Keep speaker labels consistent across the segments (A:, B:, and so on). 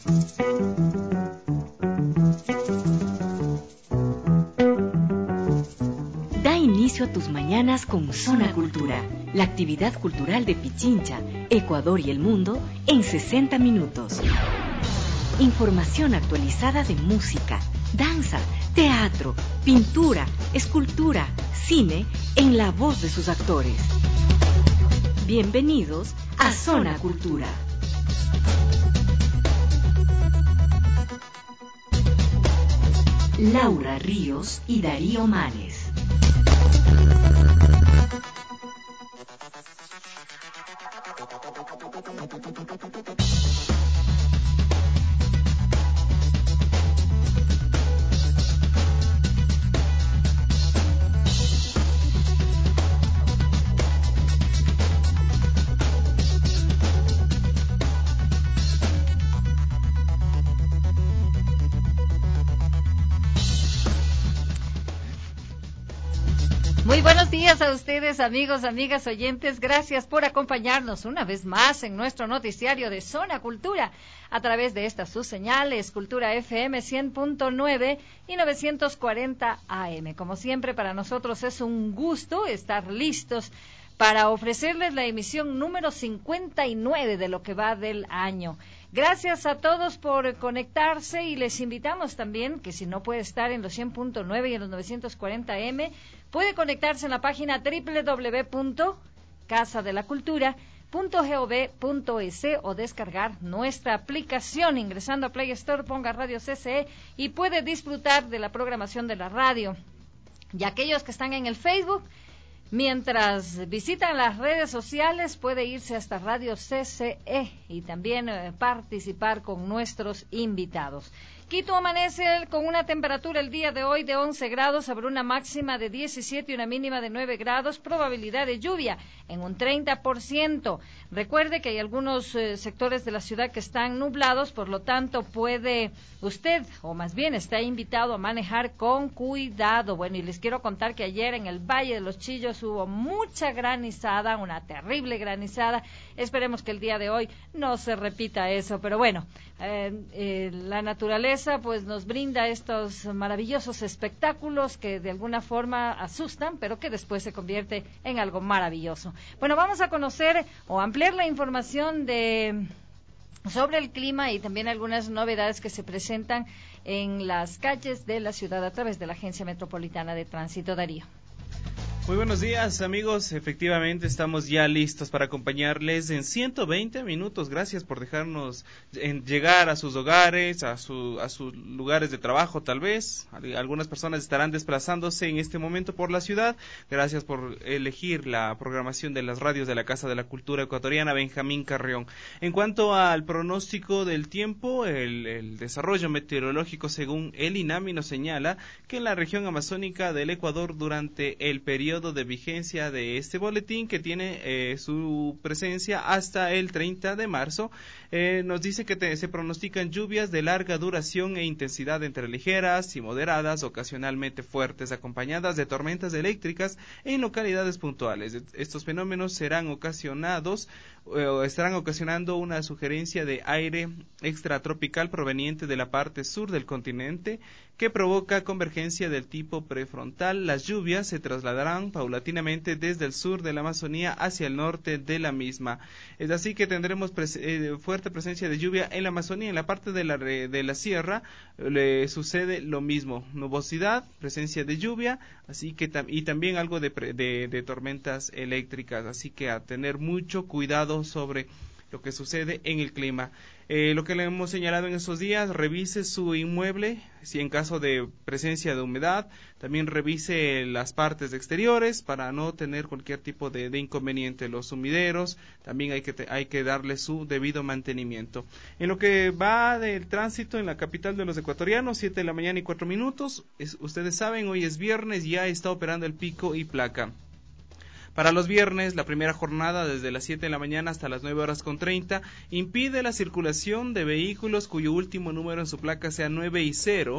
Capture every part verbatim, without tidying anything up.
A: Da inicio a tus mañanas con Zona Cultura, la actividad cultural de Pichincha, Ecuador y el mundo en sesenta minutos. Información actualizada de música, danza, teatro, pintura, escultura, cine, en la voz de sus actores. Bienvenidos a Zona Cultura. Laura Ríos y Darío Manes.
B: Muy buenos días a ustedes, amigos, amigas, oyentes. Gracias por acompañarnos una vez más en nuestro noticiario de Zona Cultura a través de estas sus señales, Cultura F M cien punto nueve y novecientos cuarenta A M. Como siempre, para nosotros es un gusto estar listos para ofrecerles la emisión número cincuenta y nueve de lo que va del año. Gracias a todos por conectarse y les invitamos también que si no puede estar en los cien punto nueve y en los novecientos cuarenta A M, puede conectarse en la página doble u doble u doble u punto casa de la cultura punto gov punto es o descargar nuestra aplicación ingresando a Play Store, ponga Radio C C E y puede disfrutar de la programación de la radio. Y aquellos que están en el Facebook, mientras visitan las redes sociales, puede irse hasta Radio C C E y también eh, participar con nuestros invitados. Quito amanece con una temperatura el día de hoy de once grados, sobre una máxima de diecisiete y una mínima de nueve grados, probabilidad de lluvia en un treinta por ciento. Recuerde que hay algunos eh, sectores de la ciudad que están nublados, por lo tanto puede usted, o más bien está invitado a manejar con cuidado. Bueno, y les quiero contar que ayer en el Valle de los Chillos hubo mucha granizada, una terrible granizada. Esperemos que el día de hoy no se repita eso, pero bueno, eh, eh, la naturaleza pues nos brinda estos maravillosos espectáculos que de alguna forma asustan, pero que después se convierte en algo maravilloso. Bueno, vamos a conocer o ampliar la información de sobre el clima y también algunas novedades que se presentan en las calles de la ciudad a través de la Agencia Metropolitana de Tránsito. Darío.
C: Muy buenos días, amigos. Efectivamente, estamos ya listos para acompañarles en ciento veinte minutos. Gracias por dejarnos en llegar a sus hogares, a, su, a sus lugares de trabajo, tal vez. Algunas personas estarán desplazándose en este momento por la ciudad. Gracias por elegir la programación de las radios de la Casa de la Cultura Ecuatoriana Benjamín Carrión. En cuanto al pronóstico del tiempo, el, el desarrollo meteorológico según el INAMI nos señala que en la región amazónica del Ecuador durante el periodo de vigencia de este boletín, que tiene eh, su presencia hasta el treinta de marzo, eh, nos dice que te, se pronostican lluvias de larga duración e intensidad entre ligeras y moderadas, ocasionalmente fuertes, acompañadas de tormentas eléctricas en localidades puntuales. Estos fenómenos serán ocasionados eh, o estarán ocasionando una sugerencia de aire extratropical proveniente de la parte sur del continente, que provoca convergencia del tipo prefrontal. Las lluvias se trasladarán paulatinamente desde el sur de la Amazonía hacia el norte de la misma. Es así que tendremos pres eh, fuerte presencia de lluvia en la Amazonía. En la parte de la, de la sierra le sucede lo mismo, nubosidad, presencia de lluvia, así que tam y también algo de, de, de tormentas eléctricas, así que a tener mucho cuidado sobre lo que sucede en el clima. Eh, lo que le hemos señalado en estos días, revise su inmueble, si en caso de presencia de humedad, también revise las partes exteriores para no tener cualquier tipo de, de inconveniente. Los sumideros, también hay que, te, hay que darle su debido mantenimiento. En lo que va del tránsito en la capital de los ecuatorianos, siete de la mañana y cuatro minutos, es, ustedes saben, hoy es viernes, ya está operando el pico y placa. Para los viernes, la primera jornada desde las siete de la mañana hasta las nueve horas con treinta impide la circulación de vehículos cuyo último número en su placa sea nueve y cero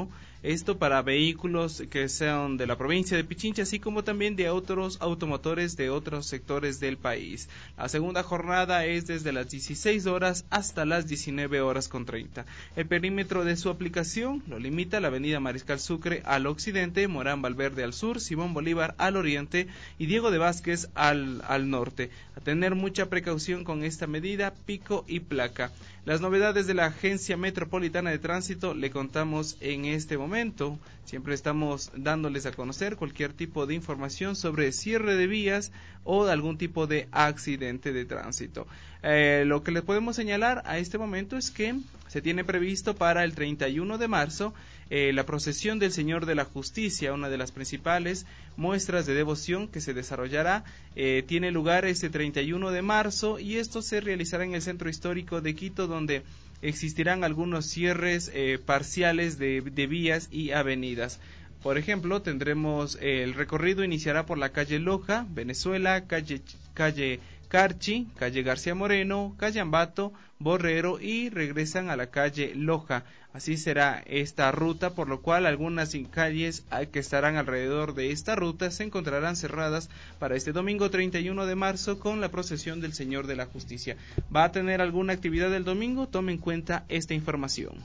C: Esto para vehículos que sean de la provincia de Pichincha, así como también de otros automotores de otros sectores del país. La segunda jornada es desde las dieciséis horas hasta las diecinueve horas con treinta. El perímetro de su aplicación lo limita la avenida Mariscal Sucre al occidente, Morán Valverde al sur, Simón Bolívar al oriente y Diego de Vázquez al, al norte. A tener mucha precaución con esta medida, pico y placa. Las novedades de la Agencia Metropolitana de Tránsito le contamos en este momento. Siempre estamos dándoles a conocer cualquier tipo de información sobre cierre de vías o algún tipo de accidente de tránsito. Eh, lo que les podemos señalar a este momento es que se tiene previsto para el treinta y uno de marzo eh, la procesión del Señor de la Justicia, una de las principales muestras de devoción que se desarrollará. Eh, tiene lugar este treinta y uno de marzo y esto se realizará en el Centro Histórico de Quito, donde existirán algunos cierres eh, parciales de, de vías y avenidas. Por ejemplo, tendremos eh, el recorrido iniciará por la calle Loja, Venezuela, calle, calle Carchi, calle García Moreno, calle Ambato, Borrero y regresan a la calle Loja. Así será esta ruta, por lo cual algunas calles que estarán alrededor de esta ruta se encontrarán cerradas para este domingo treinta y uno de marzo con la procesión del Señor de la Justicia. ¿Va a tener alguna actividad el domingo? Tome en cuenta esta información.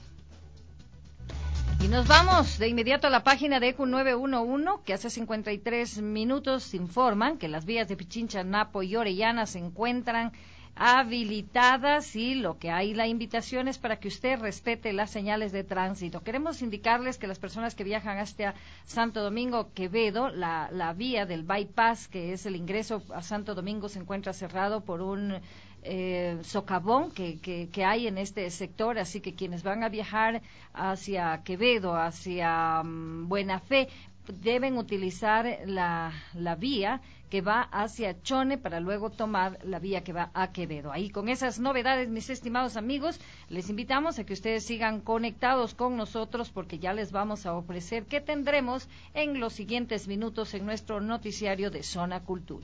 B: Y nos vamos de inmediato a la página de E Q nueve uno uno, que hace cincuenta y tres minutos informan que las vías de Pichincha, Napo y Orellana se encuentran habilitadas y lo que hay la invitación es para que usted respete las señales de tránsito. Queremos indicarles que las personas que viajan hasta Santo Domingo Quevedo, la, la vía del bypass, que es el ingreso a Santo Domingo, se encuentra cerrado por un eh, socavón que, que, que hay en este sector, así que quienes van a viajar hacia Quevedo, hacia um, Buena Fe, deben utilizar la, la vía que va hacia Chone para luego tomar la vía que va a Quevedo. Ahí con esas novedades, mis estimados amigos, les invitamos a que ustedes sigan conectados con nosotros porque ya les vamos a ofrecer qué tendremos en los siguientes minutos en nuestro noticiario de Zona Cultura.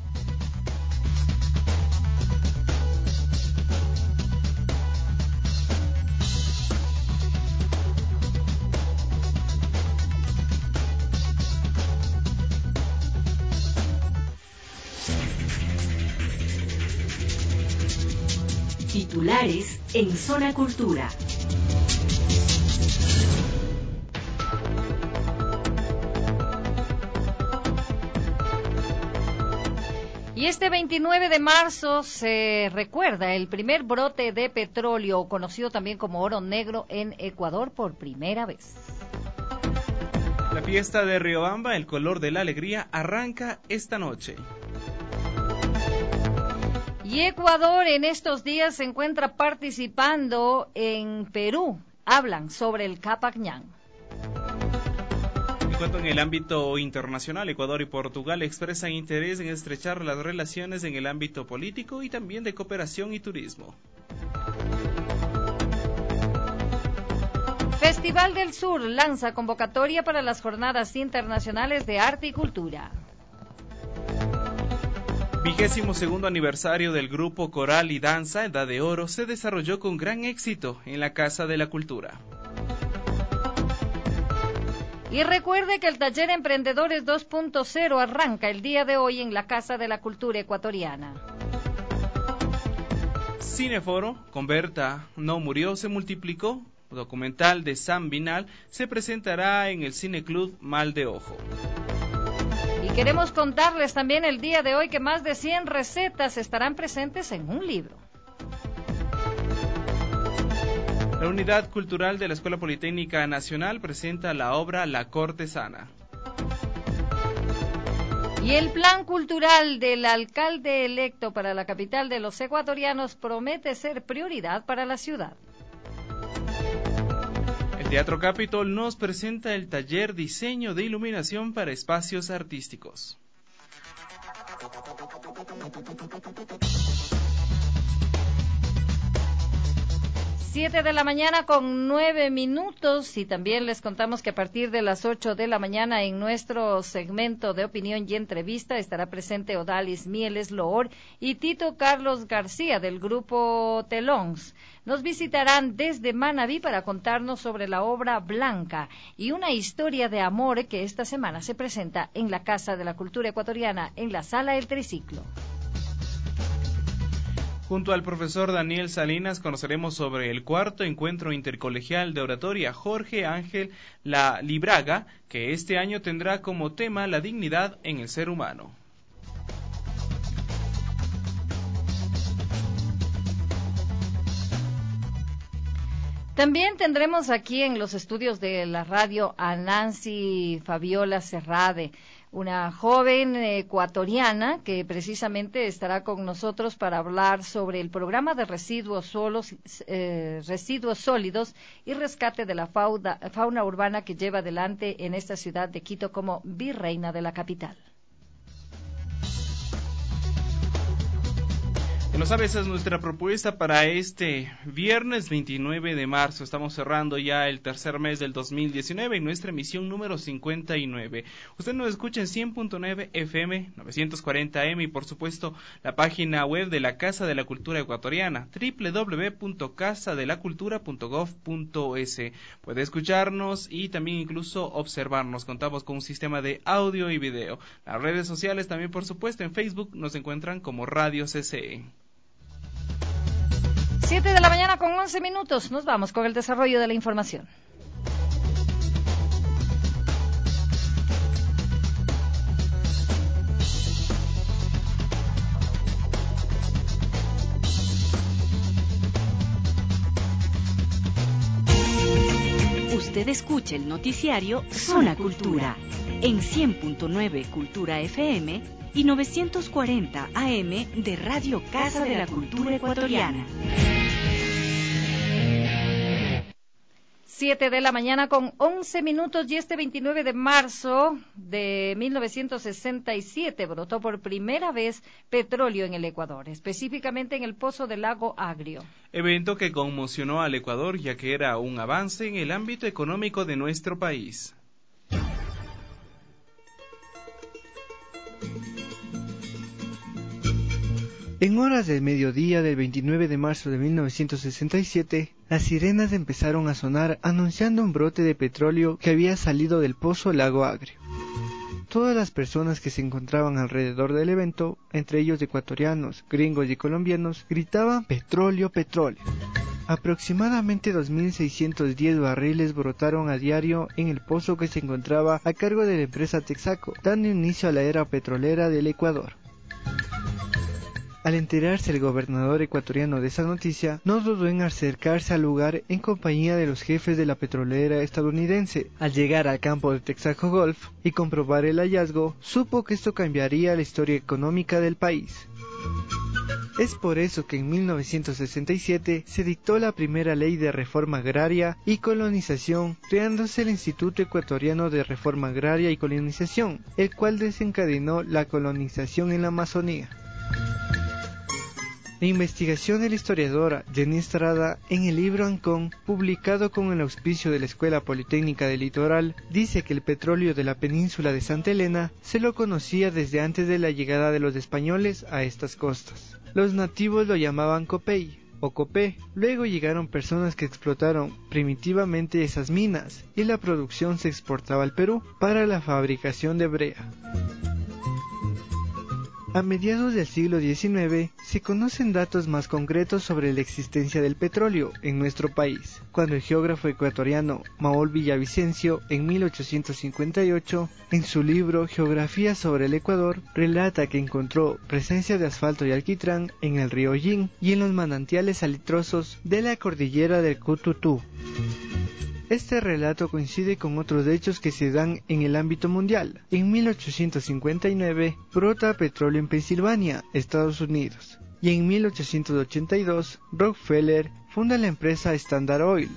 A: Titulares en Zona Cultura.
B: Y este veintinueve de marzo se recuerda el primer brote de petróleo, conocido también como oro negro, en Ecuador por primera vez.
C: La fiesta de Riobamba, el color de la alegría, arranca esta noche.
B: Y Ecuador en estos días se encuentra participando en Perú. Hablan sobre el Capañán.
C: En cuanto en el ámbito internacional, Ecuador y Portugal expresan interés en estrechar las relaciones en el ámbito político y también de cooperación y turismo.
B: Festival del Sur lanza convocatoria para las Jornadas Internacionales de Arte y Cultura.
C: Vigésimo segundo aniversario del grupo Coral y Danza Edad de Oro se desarrolló con gran éxito en la Casa de la Cultura.
B: Y recuerde que el taller Emprendedores dos punto cero arranca el día de hoy en la Casa de la Cultura Ecuatoriana.
C: Cineforo, Converta no murió, se multiplicó. Documental de Sam Binal se presentará en el Cineclub Mal de Ojo.
B: Y queremos contarles también el día de hoy que más de cien recetas estarán presentes en un libro.
C: La Unidad Cultural de la Escuela Politécnica Nacional presenta la obra La Cortesana.
B: Y el plan cultural del alcalde electo para la capital de los ecuatorianos promete ser prioridad para la ciudad.
C: El Teatro Capitol nos presenta el taller Diseño de Iluminación para Espacios Artísticos.
B: Siete de la mañana con nueve minutos y también les contamos que a partir de las ocho de la mañana en nuestro segmento de opinión y entrevista estará presente Odalis Mieles Loor y Tito Carlos García del grupo Telons. Nos visitarán desde Manabí para contarnos sobre la obra Blanca y una historia de amor que esta semana se presenta en la Casa de la Cultura Ecuatoriana en la Sala del Triciclo.
C: Junto al profesor Daniel Salinas conoceremos sobre el cuarto encuentro intercolegial de oratoria Jorge Ángel La Libraga, que este año tendrá como tema la dignidad en el ser humano.
B: También tendremos aquí en los estudios de la radio a Nancy Fabiola Serrade, una joven ecuatoriana que precisamente estará con nosotros para hablar sobre el programa de residuos, solos, eh, residuos sólidos y rescate de la fauna, fauna urbana que lleva adelante en esta ciudad de Quito como virreina de la capital.
C: Lo sabes, esa es nuestra propuesta para este viernes veintinueve de marzo. Estamos cerrando ya el tercer mes del dos mil diecinueve y nuestra emisión número cincuenta y nueve. Usted nos escucha en cien punto nueve F M, novecientos cuarenta A M y por supuesto la página web de la Casa de la Cultura Ecuatoriana, doble u doble u doble u punto casa de la cultura punto gov punto es. Puede escucharnos y también incluso observarnos. Contamos con un sistema de audio y video. Las redes sociales también, por supuesto, en Facebook nos encuentran como Radio C C E.
B: Siete de la mañana con once minutos. Nos vamos con el desarrollo de la información.
A: Usted escucha el noticiario Zona Cultura en cien punto nueve Cultura F M y novecientos cuarenta A M de Radio Casa de la Cultura Ecuatoriana.
B: Siete de la mañana con once minutos y este veintinueve de marzo de mil novecientos sesenta y siete brotó por primera vez petróleo en el Ecuador, específicamente en el pozo del lago Agrio.
C: Evento que conmocionó al Ecuador ya que era un avance en el ámbito económico de nuestro país.
D: En horas del mediodía del veintinueve de marzo de mil novecientos sesenta y siete, las sirenas empezaron a sonar anunciando un brote de petróleo que había salido del pozo Lago Agrio. Todas las personas que se encontraban alrededor del evento, entre ellos ecuatorianos, gringos y colombianos, gritaban petróleo, petróleo. Aproximadamente dos mil seiscientos diez barriles brotaron a diario en el pozo que se encontraba a cargo de la empresa Texaco, dando inicio a la era petrolera del Ecuador. Al enterarse el gobernador ecuatoriano de esa noticia, no dudó en acercarse al lugar en compañía de los jefes de la petrolera estadounidense. Al llegar al campo de Texaco Gulf y comprobar el hallazgo, supo que esto cambiaría la historia económica del país. Es por eso que en mil novecientos sesenta y siete se dictó la primera ley de reforma agraria y colonización, creándose el Instituto Ecuatoriano de Reforma Agraria y Colonización, el cual desencadenó la colonización en la Amazonía. La investigación de la historiadora Jenny Estrada en el libro Ancón, publicado con el auspicio de la Escuela Politécnica del Litoral, dice que el petróleo de la península de Santa Elena se lo conocía desde antes de la llegada de los españoles a estas costas. Los nativos lo llamaban copey o copé. Luego llegaron personas que explotaron primitivamente esas minas y la producción se exportaba al Perú para la fabricación de brea. A mediados del siglo diecinueve se conocen datos más concretos sobre la existencia del petróleo en nuestro país, cuando el geógrafo ecuatoriano Maol Villavicencio, en mil ochocientos cincuenta y ocho, en su libro Geografía sobre el Ecuador, relata que encontró presencia de asfalto y alquitrán en el río Yin y en los manantiales salitrosos de la cordillera del Cututú. Este relato coincide con otros hechos que se dan en el ámbito mundial. En mil ochocientos cincuenta y nueve brota petróleo en Pensilvania, Estados Unidos, y en mil ochocientos ochenta y dos Rockefeller funda la empresa Standard Oil.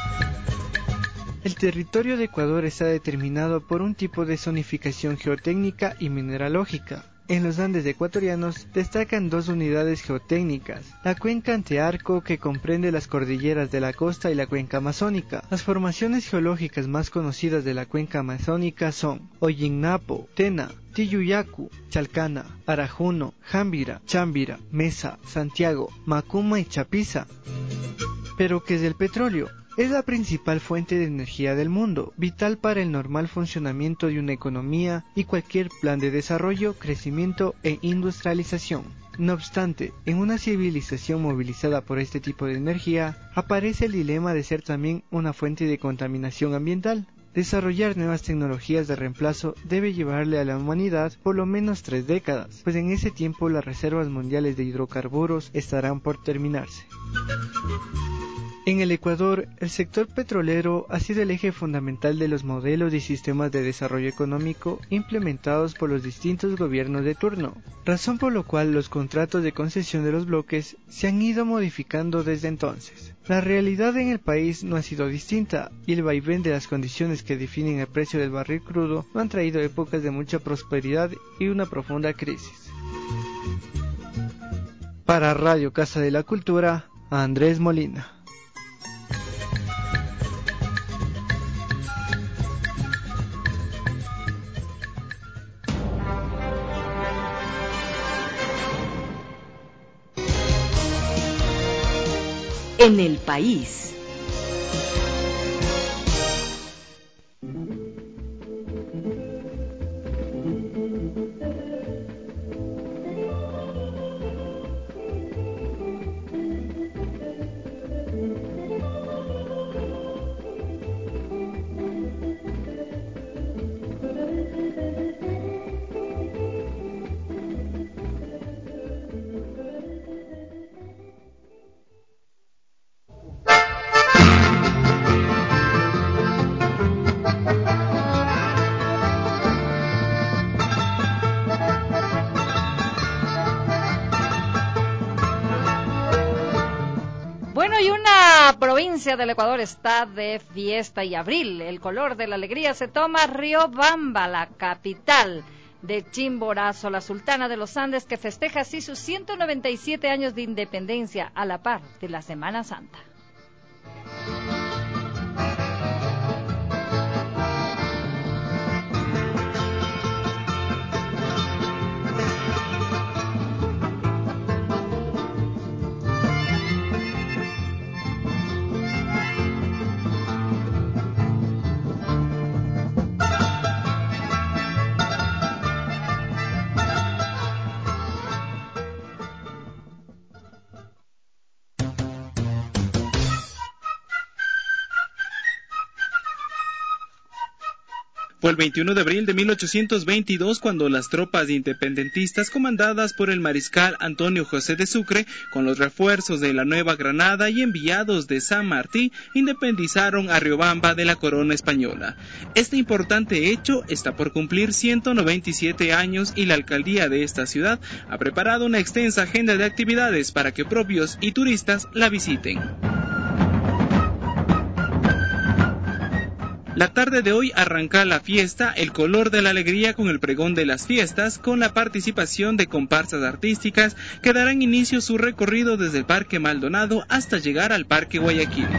D: El territorio de Ecuador está determinado por un tipo de zonificación geotécnica y mineralógica. En los Andes ecuatorianos destacan dos unidades geotécnicas, la cuenca Antearco, que comprende las cordilleras de la costa, y la cuenca amazónica. Las formaciones geológicas más conocidas de la cuenca amazónica son Ollinapo, Tena, Tiyuyacu, Chalcana, Arajuno, Jámbira, Chámbira, Mesa, Santiago, Macuma y Chapiza. ¿Pero qué es el petróleo? Es la principal fuente de energía del mundo, vital para el normal funcionamiento de una economía y cualquier plan de desarrollo, crecimiento e industrialización. No obstante, en una civilización movilizada por este tipo de energía, aparece el dilema de ser también una fuente de contaminación ambiental. Desarrollar nuevas tecnologías de reemplazo debe llevarle a la humanidad por lo menos tres décadas, pues en ese tiempo las reservas mundiales de hidrocarburos estarán por terminarse. En el Ecuador, el sector petrolero ha sido el eje fundamental de los modelos y sistemas de desarrollo económico implementados por los distintos gobiernos de turno, razón por la cual los contratos de concesión de los bloques se han ido modificando desde entonces. La realidad en el país no ha sido distinta, y el vaivén de las condiciones que definen el precio del barril crudo no han traído épocas de mucha prosperidad y una profunda crisis. Para Radio Casa de la Cultura, Andrés Molina.
A: En el país.
B: Provincia del Ecuador está de fiesta y abril. El color de la alegría se toma Riobamba, la capital de Chimborazo, la sultana de los Andes, que festeja así sus ciento noventa y siete años de independencia a la par de la Semana Santa.
C: Fue el veintiuno de abril de mil ochocientos veintidós cuando las tropas independentistas comandadas por el mariscal Antonio José de Sucre, con los refuerzos de la Nueva Granada y enviados de San Martín, independizaron a Riobamba de la corona española. Este importante hecho está por cumplir ciento noventa y siete años y la alcaldía de esta ciudad ha preparado una extensa agenda de actividades para que propios y turistas la visiten. La tarde de hoy arranca la fiesta El Color de la Alegría con el pregón de las fiestas, con la participación de comparsas artísticas que darán inicio su recorrido desde el Parque Maldonado hasta llegar al Parque Guayaquil.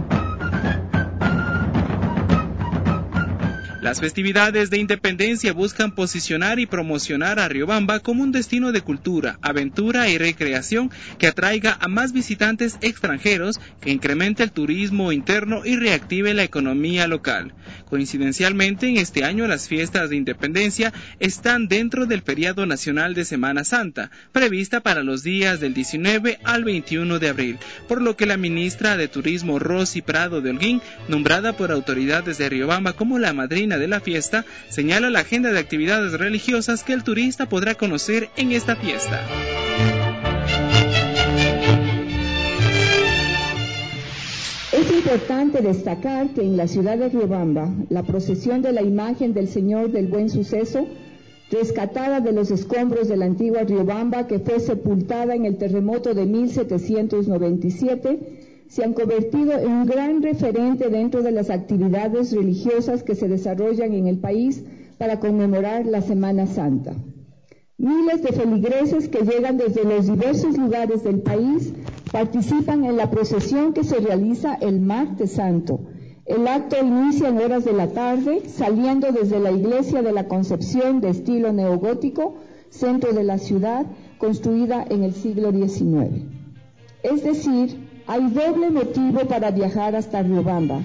C: Las festividades de independencia buscan posicionar y promocionar a Riobamba como un destino de cultura, aventura y recreación que atraiga a más visitantes extranjeros, que incremente el turismo interno y reactive la economía local. Coincidencialmente, en este año las fiestas de independencia están dentro del feriado nacional de Semana Santa, prevista para los días del diecinueve al veintiuno de abril, por lo que la ministra de Turismo Rosy Prado de Holguín, nombrada por autoridades de Riobamba como la madrina de la fiesta, señala la agenda de actividades religiosas que el turista podrá conocer en esta fiesta.
E: Es importante destacar que en la ciudad de Riobamba, la procesión de la imagen del Señor del Buen Suceso, rescatada de los escombros de la antigua Riobamba, que fue sepultada en el terremoto de mil setecientos noventa y siete, se han convertido en un gran referente dentro de las actividades religiosas que se desarrollan en el país para conmemorar la Semana Santa. Miles de feligreses que llegan desde los diversos lugares del país participan en la procesión que se realiza el martes santo. El acto inicia en horas de la tarde, saliendo desde la iglesia de la Concepción de estilo neogótico, centro de la ciudad, construida en el siglo diecinueve. Es decir, hay doble motivo para viajar hasta Riobamba.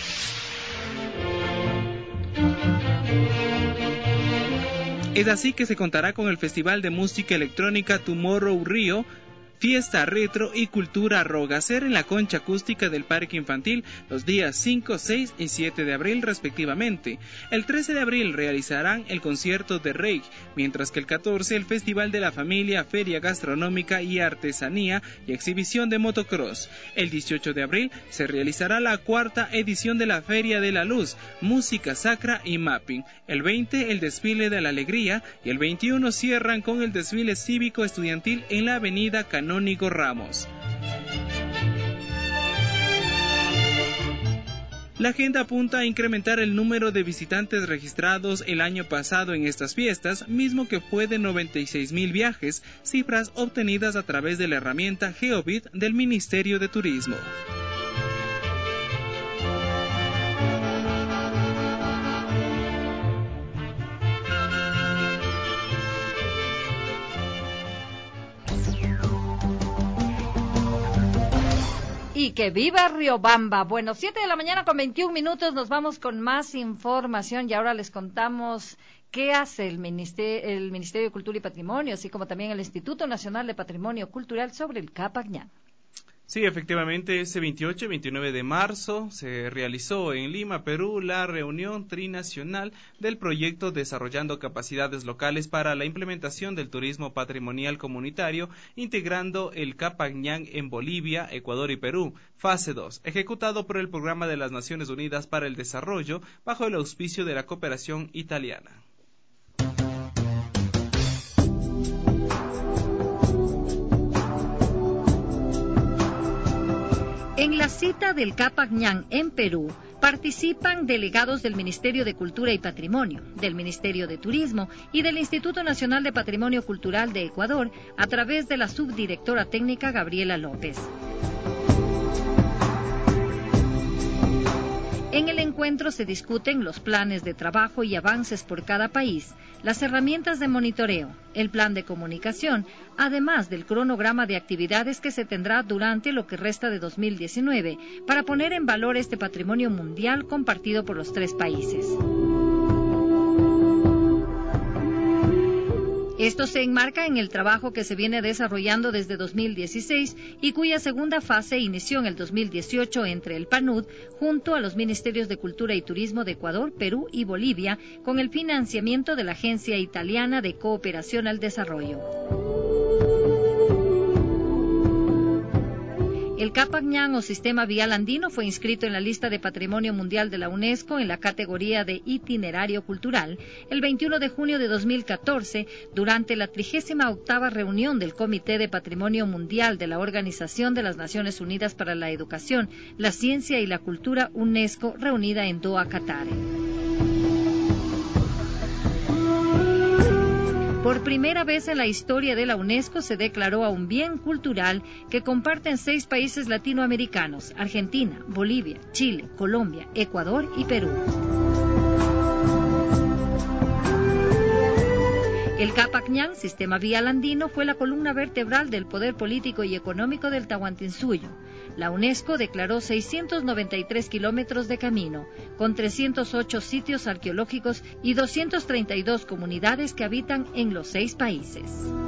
C: Es así que se contará con el Festival de Música Electrónica Tomorrow Rio, Fiesta Retro y Cultura Rogacer en la concha acústica del Parque Infantil los días cinco, seis y siete de abril respectivamente. El trece de abril realizarán el concierto de Rey, mientras que el catorce el Festival de la Familia, Feria Gastronómica y Artesanía y exhibición de motocross. El dieciocho de abril se realizará la cuarta edición de la Feria de la Luz, Música Sacra y Mapping. El veinte el Desfile de la Alegría y el veintiuno cierran con el desfile cívico estudiantil en la avenida Canónigo Ramos. La agenda apunta a incrementar el número de visitantes registrados el año pasado en estas fiestas, mismo que fue de noventa y seis mil viajes, cifras obtenidas a través de la herramienta GeoBit del Ministerio de Turismo.
B: Y que viva Riobamba. Bueno, siete de la mañana con veintiún minutos, nos vamos con más información y ahora les contamos qué hace el Ministerio, el Ministerio de Cultura y Patrimonio, así como también el Instituto Nacional de Patrimonio Cultural sobre el Capac Ñan.
C: Sí, efectivamente, ese veintiocho y veintinueve de marzo se realizó en Lima, Perú, la reunión trinacional del proyecto Desarrollando Capacidades Locales para la Implementación del Turismo Patrimonial Comunitario, integrando el Capac Ñan en Bolivia, Ecuador y Perú, fase dos, ejecutado por el Programa de las Naciones Unidas para el Desarrollo, bajo el auspicio de la cooperación italiana.
B: En la cita del Capac Ñan en Perú participan delegados del Ministerio de Cultura y Patrimonio, del Ministerio de Turismo y del Instituto Nacional de Patrimonio Cultural de Ecuador a través de la subdirectora técnica Gabriela López. En el encuentro se discuten los planes de trabajo y avances por cada país, las herramientas de monitoreo, el plan de comunicación, además del cronograma de actividades que se tendrá durante lo que resta de dos mil diecinueve para poner en valor este patrimonio mundial compartido por los tres países. Esto se enmarca en el trabajo que se viene desarrollando desde dos mil dieciséis y cuya segunda fase inició en el dos mil dieciocho entre el PNUD junto a los Ministerios de Cultura y Turismo de Ecuador, Perú y Bolivia con el financiamiento de la Agencia Italiana de Cooperación al Desarrollo. El Capac Ñan o Sistema Vial Andino fue inscrito en la lista de Patrimonio Mundial de la UNESCO en la categoría de Itinerario Cultural el veintiuno de junio de dos mil catorce durante la trigésima octava reunión del Comité de Patrimonio Mundial de la Organización de las Naciones Unidas para la Educación, la Ciencia y la Cultura UNESCO reunida en Doha, Qatar. Por primera vez en la historia de la UNESCO se declaró a un bien cultural que comparten seis países latinoamericanos: Argentina, Bolivia, Chile, Colombia, Ecuador y Perú. El Capac Ñan, Sistema Vial Andino, fue la columna vertebral del poder político y económico del Tahuantinsuyo. La UNESCO declaró seiscientos noventa y tres kilómetros de camino, con trescientos ocho sitios arqueológicos y doscientas treinta y dos comunidades que habitan en los seis países.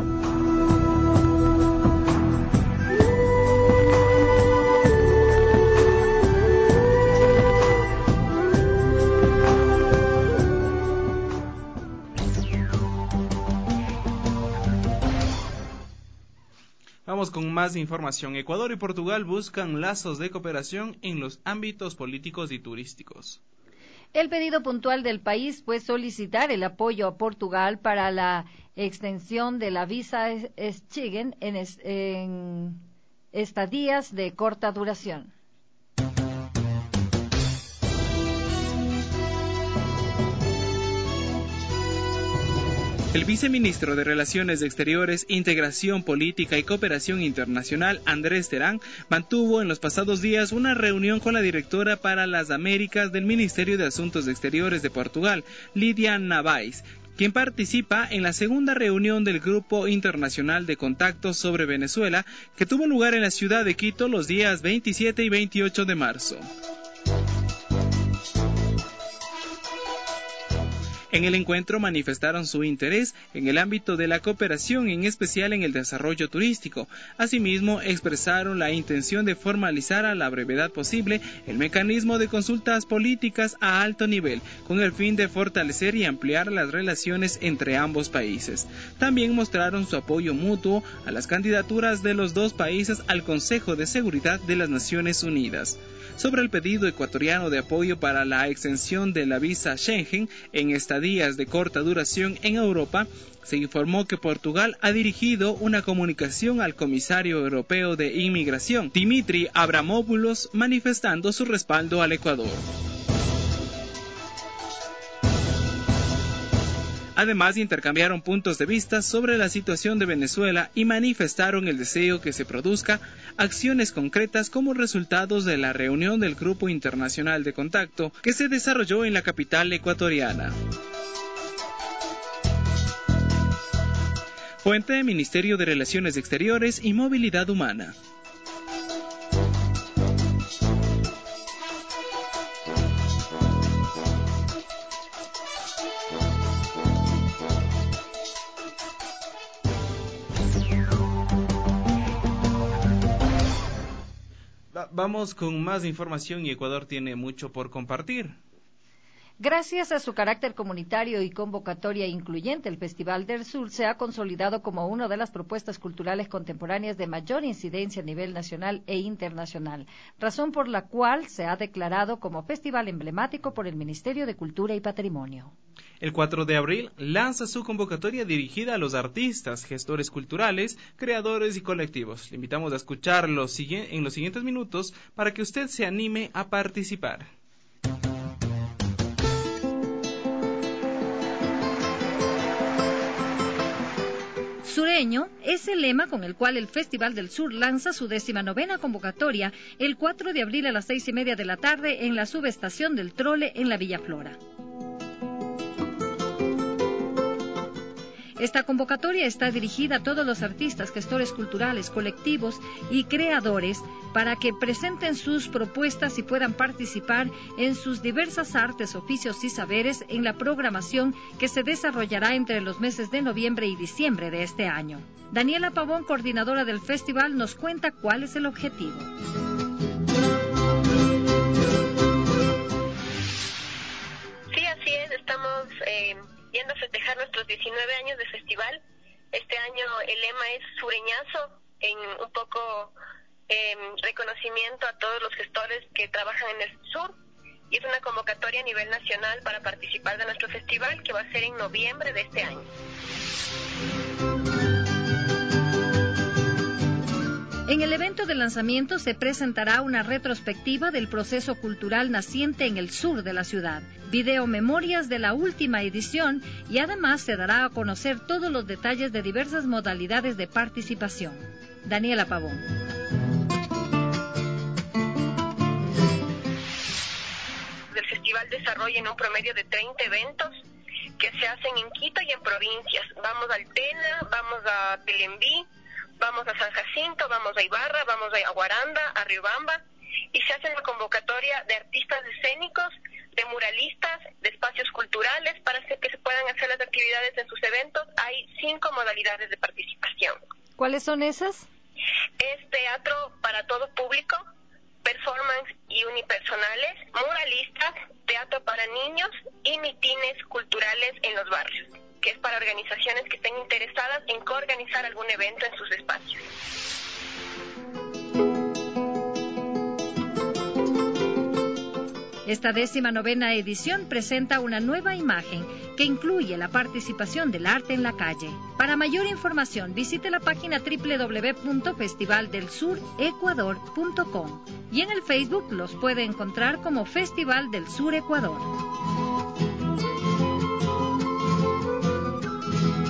C: Vamos con más información. Ecuador y Portugal buscan lazos de cooperación en los ámbitos políticos y turísticos.
B: El pedido puntual del país fue solicitar el apoyo a Portugal para la extensión de la visa Schengen en, es, en estadías de corta duración.
C: El viceministro de Relaciones Exteriores, Integración Política y Cooperación Internacional, Andrés Terán, mantuvo en los pasados días una reunión con la directora para las Américas del Ministerio de Asuntos Exteriores de Portugal, Lidia Navais, quien participa en la segunda reunión del Grupo Internacional de Contactos sobre Venezuela, que tuvo lugar en la ciudad de Quito los días veintisiete y veintiocho de marzo. En el encuentro manifestaron su interés en el ámbito de la cooperación, en especial en el desarrollo turístico. Asimismo, expresaron la intención de formalizar a la brevedad posible el mecanismo de consultas políticas a alto nivel, con el fin de fortalecer y ampliar las relaciones entre ambos países. También mostraron su apoyo mutuo a las candidaturas de los dos países al Consejo de Seguridad de las Naciones Unidas. Sobre el pedido ecuatoriano de apoyo para la exención de la visa Schengen en estadías de corta duración en Europa, se informó que Portugal ha dirigido una comunicación al comisario europeo de inmigración, Dimitri Avramopoulos, manifestando su respaldo al Ecuador. Además, intercambiaron puntos de vista sobre la situación de Venezuela y manifestaron el deseo que se produzca acciones concretas como resultados de la reunión del Grupo Internacional de Contacto que se desarrolló en la capital ecuatoriana. Fuente: Ministerio de Relaciones Exteriores y Movilidad Humana. Vamos con más información y Ecuador tiene mucho por compartir.
B: Gracias a su carácter comunitario y convocatoria incluyente, el Festival del Sur se ha consolidado como una de las propuestas culturales contemporáneas de mayor incidencia a nivel nacional e internacional, razón por la cual se ha declarado como festival emblemático por el Ministerio de Cultura y Patrimonio.
C: El cuatro de abril lanza su convocatoria dirigida a los artistas, gestores culturales, creadores y colectivos. Le invitamos a escucharlo en los siguientes minutos para que usted se anime a participar.
B: Sureño es el lema con el cual el Festival del Sur lanza su décima novena convocatoria el cuatro de abril a las seis y media de la tarde en la subestación del Trole en la Villa Flora. Esta convocatoria está dirigida a todos los artistas, gestores culturales, colectivos y creadores para que presenten sus propuestas y puedan participar en sus diversas artes, oficios y saberes en la programación que se desarrollará entre los meses de noviembre y diciembre de este año. Daniela Pavón, coordinadora del festival, nos cuenta cuál es el objetivo.
F: Sí, así es, estamos eh, yendo a festejar nuestros diecinueve años de festival. Este año el lema es Sureñazo, en un poco eh, reconocimiento a todos los gestores que trabajan en el sur, y es una convocatoria a nivel nacional para participar de nuestro festival, que va a ser en noviembre de este año.
B: En el evento de lanzamiento se presentará una retrospectiva del proceso cultural naciente en el sur de la ciudad, video memorias de la última edición, y además se dará a conocer todos los detalles de diversas modalidades de participación. Daniela Pavón.
F: El festival desarrolla en un promedio de treinta eventos que se hacen en Quito y en provincias. Vamos a Altena, vamos a Telembí, vamos a San Jacinto, vamos a Ibarra, vamos a Guaranda, a Riobamba, y se hace una convocatoria de artistas escénicos, de muralistas, de espacios culturales, para hacer que se puedan hacer las actividades en sus eventos. Hay cinco modalidades de participación.
B: ¿Cuáles son esas?
F: Es teatro para todo público, performance y unipersonales, muralistas, teatro para niños y mitines culturales en los barrios, que es para organizaciones que estén interesadas en coorganizar algún evento en sus espacios.
B: Esta décima novena edición presenta una nueva imagen que incluye la participación del arte en la calle. Para mayor información, visite la página doble u doble u doble u punto festival del sur ecuador punto com y en el Facebook los puede encontrar como Festival del Sur Ecuador.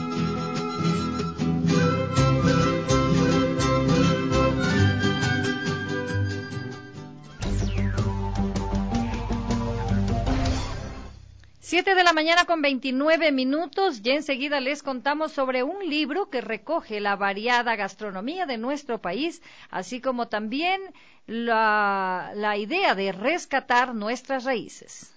B: Siete de la mañana con veintinueve minutos, y enseguida les contamos sobre un libro que recoge la variada gastronomía de nuestro país, así como también la, la idea de rescatar nuestras raíces.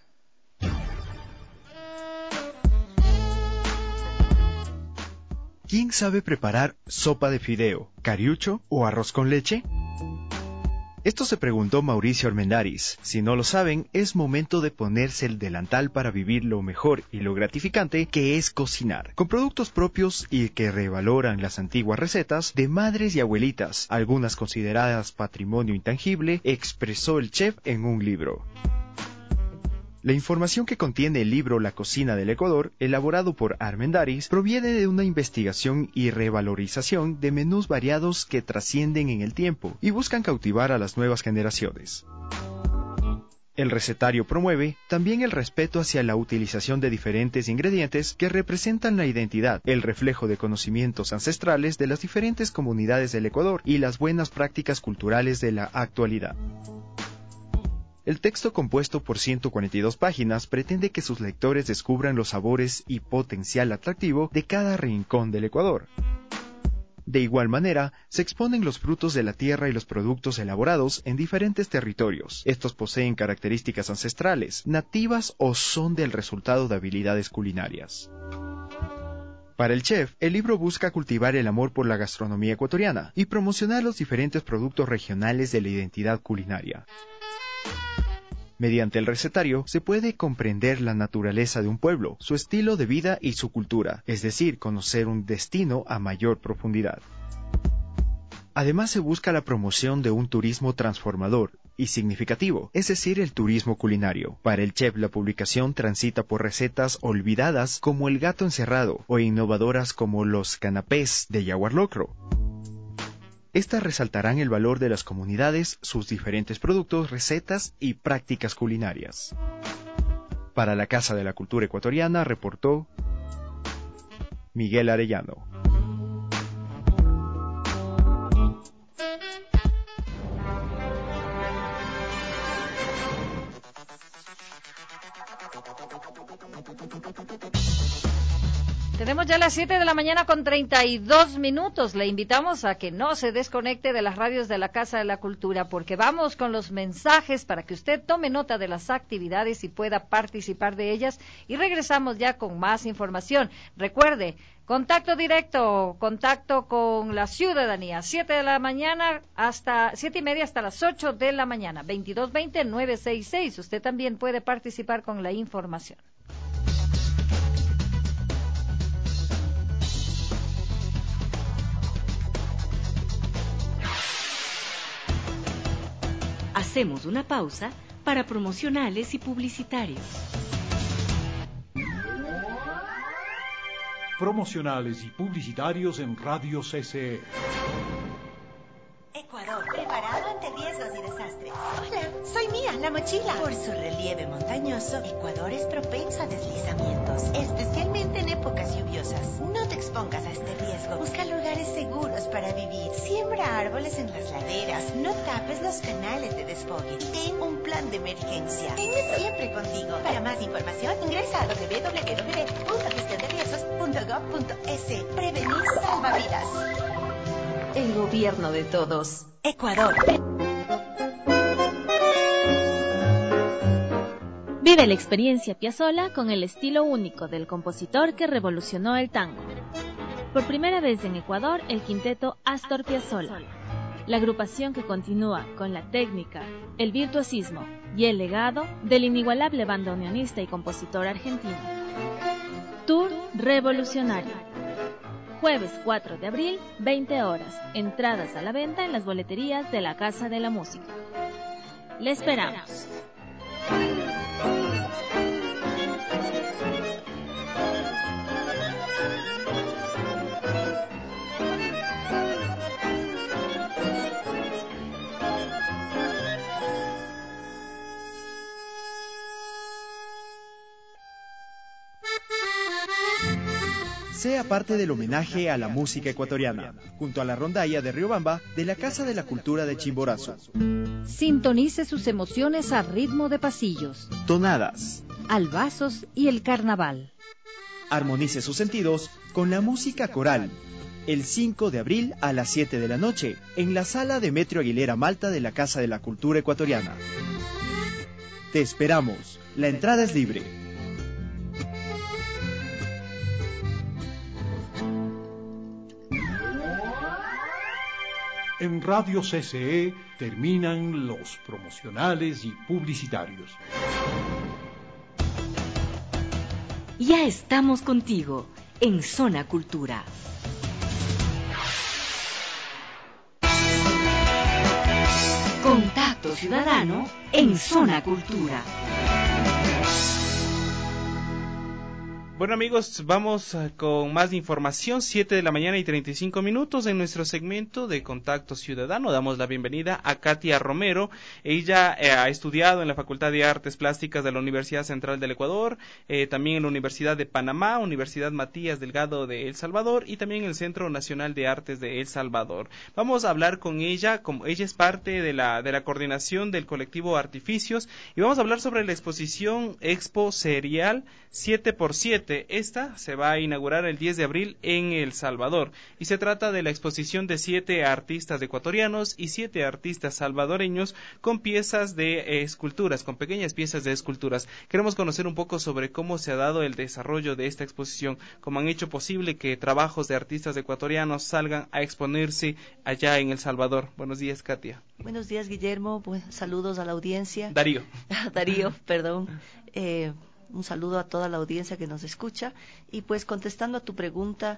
G: ¿Quién sabe preparar sopa de fideo, cariucho o arroz con leche? Esto se preguntó Mauricio Armendáriz. Si no lo saben, es momento de ponerse el delantal para vivir lo mejor y lo gratificante que es cocinar, con productos propios y que revaloran las antiguas recetas de madres y abuelitas, algunas consideradas patrimonio intangible, expresó el chef en un libro. La información que contiene el libro La cocina del Ecuador, elaborado por Armendáriz, proviene de una investigación y revalorización de menús variados que trascienden en el tiempo y buscan cautivar a las nuevas generaciones. El recetario promueve también el respeto hacia la utilización de diferentes ingredientes que representan la identidad, el reflejo de conocimientos ancestrales de las diferentes comunidades del Ecuador y las buenas prácticas culturales de la actualidad. El texto, compuesto por ciento cuarenta y dos páginas, pretende que sus lectores descubran los sabores y potencial atractivo de cada rincón del Ecuador. De igual manera, se exponen los frutos de la tierra y los productos elaborados en diferentes territorios. Estos poseen características ancestrales, nativas o son del resultado de habilidades culinarias. Para el chef, el libro busca cultivar el amor por la gastronomía ecuatoriana y promocionar los diferentes productos regionales de la identidad culinaria. Mediante el recetario se puede comprender la naturaleza de un pueblo, su estilo de vida y su cultura, es decir, conocer un destino a mayor profundidad. Además se busca la promoción de un turismo transformador y significativo, es decir, el turismo culinario. Para el chef, la publicación transita por recetas olvidadas como el gato encerrado o innovadoras como los canapés de Yaguar Locro. Estas resaltarán el valor de las comunidades, sus diferentes productos, recetas y prácticas culinarias. Para la Casa de la Cultura Ecuatoriana, reportó Miguel Arellano.
B: Tenemos ya las siete de la mañana con treinta y dos minutos. Le invitamos a que no se desconecte de las radios de la Casa de la Cultura, porque vamos con los mensajes para que usted tome nota de las actividades y pueda participar de ellas. Y regresamos ya con más información. Recuerde, contacto directo, contacto con la ciudadanía. siete de la mañana hasta siete y media hasta las ocho de la mañana. veintidós veinte nueve sesenta y seis. Usted también puede participar con la información.
A: Hacemos una pausa para promocionales y publicitarios.
H: Promocionales y publicitarios en Radio C C E.
I: Ecuador, preparado ante riesgos y desastres. Hola, soy Mía, la mochila. Por su relieve montañoso, Ecuador es propenso a deslizamientos, especialmente en épocas lluviosas. No te expongas a este riesgo. Busca lugares seguros para vivir. Siembra árboles en las laderas. No tapes los canales de desfogue. Ten un plan de emergencia. Tenme siempre contigo. Para más información, ingresa a doble u doble u doble u punto gestión de riesgos punto gob punto es. Prevenir salva vidas.
A: El gobierno de todos.
I: Ecuador.
J: Vive la experiencia Piazzolla con el estilo único del compositor que revolucionó el tango. Por primera vez en Ecuador, el quinteto Astor Piazzolla, la agrupación que continúa con la técnica, el virtuosismo y el legado del inigualable bandoneonista y compositor argentino. Tour Revolucionario. Jueves cuatro de abril, veinte horas. Entradas a la venta en las boleterías de la Casa de la Música. Le esperamos.
K: Sea parte del homenaje a la música ecuatoriana, junto a la rondalla de Riobamba de la Casa de la Cultura de Chimborazo.
B: Sintonice sus emociones a ritmo de pasillos.
K: Tonadas,
B: albazos y el carnaval.
K: Armonice sus sentidos con la música coral. El cinco de abril a las siete de la noche, en la sala Demetrio Aguilera Malta de la Casa de la Cultura Ecuatoriana. Te esperamos. La entrada es libre.
H: En Radio C C E terminan los promocionales y publicitarios.
A: Ya estamos contigo en Zona Cultura. Contacto Ciudadano en Zona Cultura.
C: Bueno amigos, vamos con más información, siete de la mañana y treinta y cinco minutos en nuestro segmento de Contacto Ciudadano. Damos la bienvenida a Katia Romero. Ella eh, ha estudiado en la Facultad de Artes Plásticas de la Universidad Central del Ecuador, eh, también en la Universidad de Panamá, Universidad Matías Delgado de El Salvador y también en el Centro Nacional de Artes de El Salvador. Vamos a hablar con ella, como ella es parte de la, de la coordinación del colectivo Artificios, y vamos a hablar sobre la exposición Expo Serial siete por siete. Esta se va a inaugurar el diez de abril en El Salvador y se trata de la exposición de siete artistas ecuatorianos y siete artistas salvadoreños con piezas de eh, esculturas, con pequeñas piezas de esculturas. Queremos conocer un poco sobre cómo se ha dado el desarrollo de esta exposición, cómo han hecho posible que trabajos de artistas ecuatorianos salgan a exponerse allá en El Salvador. Buenos días, Katia.
L: Buenos días, Guillermo. Pues, saludos a la audiencia.
C: Darío.
L: Darío, perdón. Eh, Un saludo a toda la audiencia que nos escucha. Y pues contestando a tu pregunta,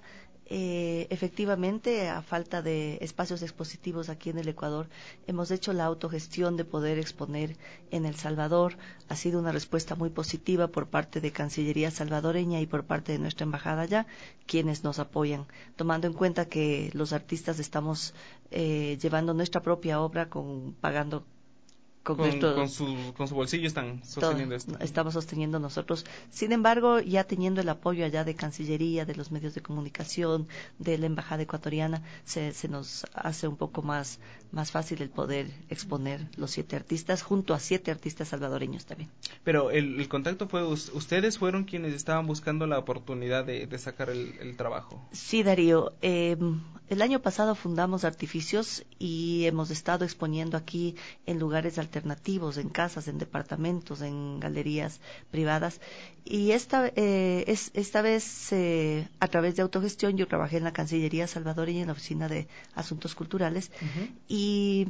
L: eh, efectivamente, a falta de espacios expositivos aquí en el Ecuador, hemos hecho la autogestión de poder exponer en El Salvador. Ha sido una respuesta muy positiva por parte de Cancillería salvadoreña y por parte de nuestra embajada allá, quienes nos apoyan, tomando en cuenta que los artistas estamos eh, llevando nuestra propia obra, con pagando Con,
C: con,
L: nuestro,
C: con, su, con su bolsillo están sosteniendo
L: todo,
C: esto.
L: Estamos sosteniendo nosotros. Sin embargo, ya teniendo el apoyo allá de Cancillería, de los medios de comunicación, de la Embajada ecuatoriana, se, se nos hace un poco más, más fácil el poder exponer los siete artistas, junto a siete artistas salvadoreños también.
C: Pero el, el contacto fue, ustedes fueron quienes estaban buscando la oportunidad de, de sacar el, el trabajo.
L: Sí, Darío. Eh, el año pasado fundamos Artificios y hemos estado exponiendo aquí en lugares alternativos, en casas, en departamentos, en galerías privadas. Y esta, eh, es, esta vez, eh, a través de autogestión, yo trabajé en la Cancillería salvadoreña en la Oficina de Asuntos Culturales uh-huh. y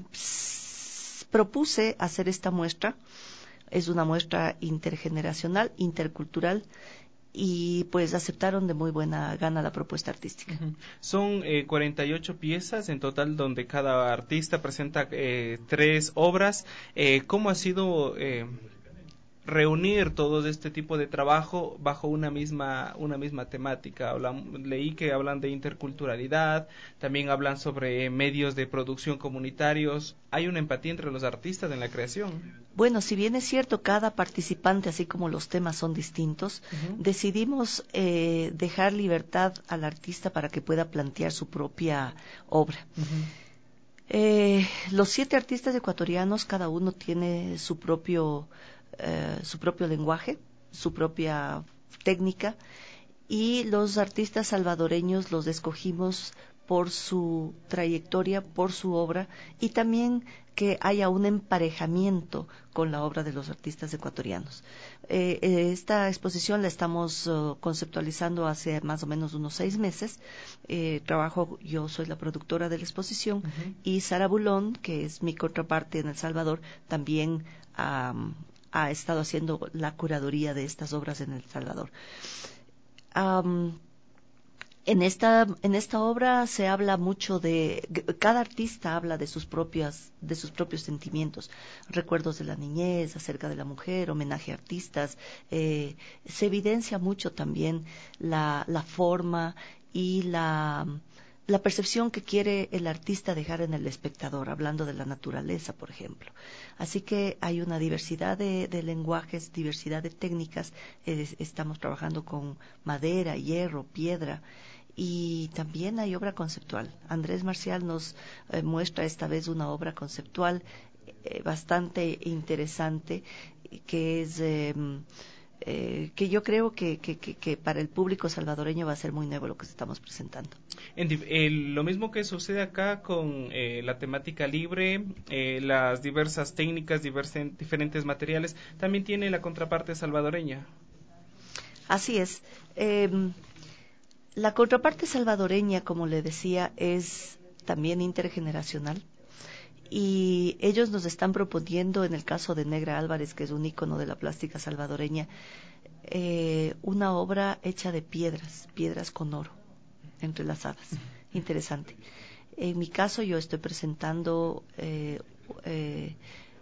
L: pss, propuse hacer esta muestra. Es una muestra intergeneracional, intercultural, y pues aceptaron de muy buena gana la propuesta artística.
C: Uh-huh. Son eh, cuarenta y ocho piezas en total, donde cada artista presenta eh, tres obras. Eh, ¿Cómo ha sido eh, reunir todo este tipo de trabajo bajo una misma una misma temática? Hablan, leí que hablan de interculturalidad, también hablan sobre medios de producción comunitarios. ¿Hay una empatía entre los artistas en la creación?
L: Bueno, si bien es cierto, cada participante, así como los temas son distintos, uh-huh. decidimos eh, dejar libertad al artista para que pueda plantear su propia obra. Uh-huh. Eh, los siete artistas ecuatorianos, cada uno tiene su propio, eh, su propio lenguaje, su propia técnica, y los artistas salvadoreños los escogimos por su trayectoria, por su obra, y también que haya un emparejamiento con la obra de los artistas ecuatorianos. Eh, eh, esta exposición la estamos uh, conceptualizando hace más o menos unos seis meses. Eh, trabajo, yo soy la productora de la exposición, uh-huh. y Sara Bulón, que es mi contraparte en El Salvador, también um, ha estado haciendo la curaduría de estas obras en El Salvador. Um, En esta, en esta obra se habla mucho de, cada artista habla de sus propias, de sus propios sentimientos, recuerdos de la niñez, acerca de la mujer, homenaje a artistas. Eh, se evidencia mucho también la, la forma y la, la percepción que quiere el artista dejar en el espectador, hablando de la naturaleza, por ejemplo. Así que hay una diversidad de, de lenguajes, diversidad de técnicas. Eh, estamos trabajando con madera, hierro, piedra. Y también hay obra conceptual. Andrés Marcial nos eh, muestra esta vez una obra conceptual eh, bastante interesante, que es eh, eh, que yo creo que, que, que, que para el público salvadoreño va a ser muy nuevo lo que estamos presentando.
C: En, eh, lo mismo que sucede acá con eh, la temática libre, eh, las diversas técnicas, diversen, diferentes materiales, también tiene la contraparte salvadoreña.
L: Así es. Eh, la contraparte salvadoreña, como le decía, es también intergeneracional. Y ellos nos están proponiendo, en el caso de Negra Álvarez, que es un ícono de la plástica salvadoreña, eh, una obra hecha de piedras, piedras con oro, entrelazadas. Interesante. En mi caso, yo estoy presentando eh, eh,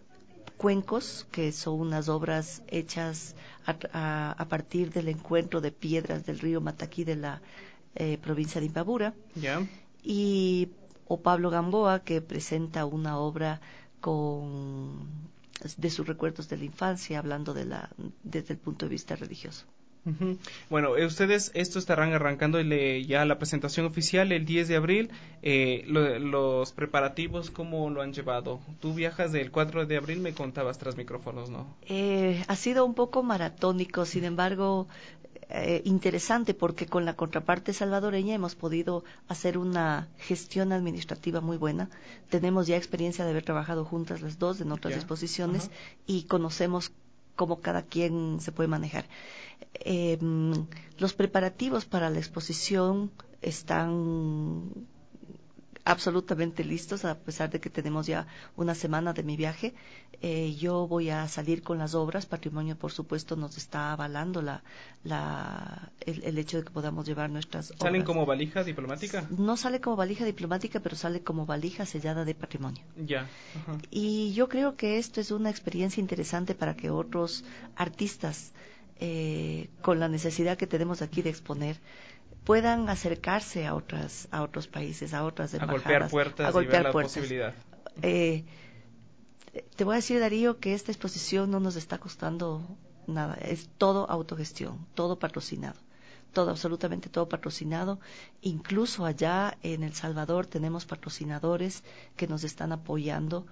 L: cuencos, que son unas obras hechas a, a, a partir del encuentro de piedras del río Mataquí de la eh, provincia de Imbabura.
C: Yeah.
L: Y o Pablo Gamboa, que presenta una obra con de sus recuerdos de la infancia, hablando de la desde el punto de vista religioso.
C: Uh-huh. Bueno, ustedes esto estarán arrancando el, ya la presentación oficial el diez de abril. Eh, lo, los preparativos, ¿cómo lo han llevado? Tú viajas del cuatro de abril, me contabas tras micrófonos, ¿no?
L: Eh, ha sido un poco maratónico, sin embargo, eh, interesante, porque con la contraparte salvadoreña hemos podido hacer una gestión administrativa muy buena. Tenemos ya experiencia de haber trabajado juntas las dos en otras
C: ya.
L: exposiciones. Uh-huh. Y conocemos cómo cada quien se puede manejar. Eh, los preparativos para la exposición están absolutamente listos, a pesar de que tenemos ya una semana de mi viaje. Eh, yo voy a salir con las obras. Patrimonio, por supuesto, nos está avalando la, la, el, el hecho de que podamos llevar nuestras obras.
C: ¿Salen como valija diplomática?
L: No sale como valija diplomática, pero sale como valija sellada de patrimonio.
C: Ya. Uh-huh.
L: Y yo creo que esto es una experiencia interesante para que otros artistas, eh, con la necesidad que tenemos aquí de exponer, puedan acercarse a otras a otros países, a otras embajadas,
C: a golpear puertas,
L: a golpear
C: y ver
L: puertas.
C: La posibilidad.
L: Eh, te voy a decir, Darío, que esta exposición no nos está costando nada, es todo autogestión, todo patrocinado, todo, absolutamente todo patrocinado. Incluso allá en El Salvador tenemos patrocinadores que nos están apoyando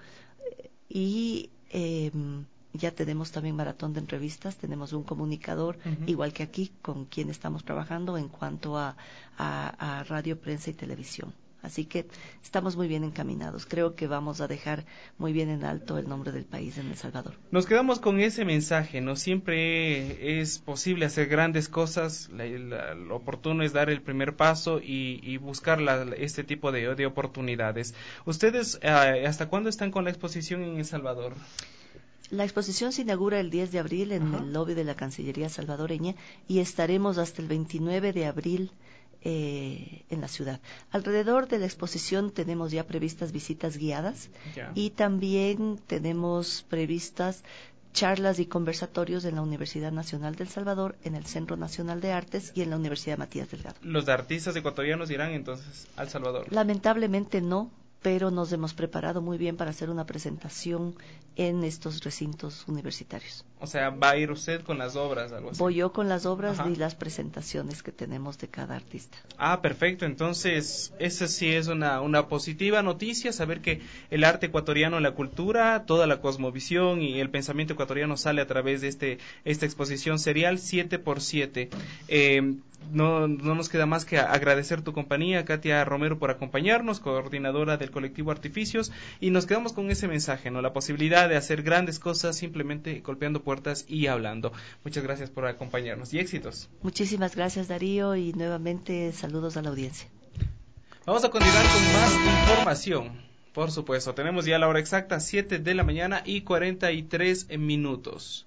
L: y eh, ya tenemos también maratón de entrevistas, tenemos un comunicador, uh-huh. igual que aquí, con quien estamos trabajando en cuanto a, a, a radio, prensa y televisión. Así que estamos muy bien encaminados. Creo que vamos a dejar muy bien en alto el nombre del país en El Salvador.
C: Nos quedamos con ese mensaje, ¿no? Siempre es posible hacer grandes cosas, la, la, lo oportuno es dar el primer paso y, y buscar la, este tipo de, de oportunidades. ¿Ustedes uh, hasta cuándo están con la exposición en El Salvador?
L: La exposición se inaugura el diez de abril en uh-huh. el lobby de la Cancillería salvadoreña y estaremos hasta el veintinueve de abril eh, en la ciudad. Alrededor de la exposición tenemos ya previstas visitas guiadas yeah. y también tenemos previstas charlas y conversatorios en la Universidad Nacional de El Salvador, en el Centro Nacional de Artes y en la Universidad Matías Delgado.
C: ¿Los artistas ecuatorianos irán entonces al Salvador?
L: Lamentablemente no, pero nos hemos preparado muy bien para hacer una presentación en estos recintos universitarios.
C: O sea, ¿va a ir usted con las obras? Algo así?
L: Voy yo con las obras
C: Ajá.
L: y las presentaciones que tenemos de cada artista.
C: Ah, perfecto. Entonces, esa sí es una, una positiva noticia, saber que el arte ecuatoriano, la cultura, toda la cosmovisión y el pensamiento ecuatoriano sale a través de este esta exposición serial siete por siete. Eh, No, no nos queda más que agradecer tu compañía, Katia Romero, por acompañarnos, coordinadora del colectivo Artificios, y nos quedamos con ese mensaje, ¿no? La posibilidad de hacer grandes cosas simplemente golpeando puertas y hablando. Muchas gracias por acompañarnos y éxitos.
L: Muchísimas gracias, Darío, y nuevamente saludos a la audiencia.
C: Vamos a continuar con más información. Por supuesto, tenemos ya la hora exacta, siete de la mañana y cuarenta y tres minutos.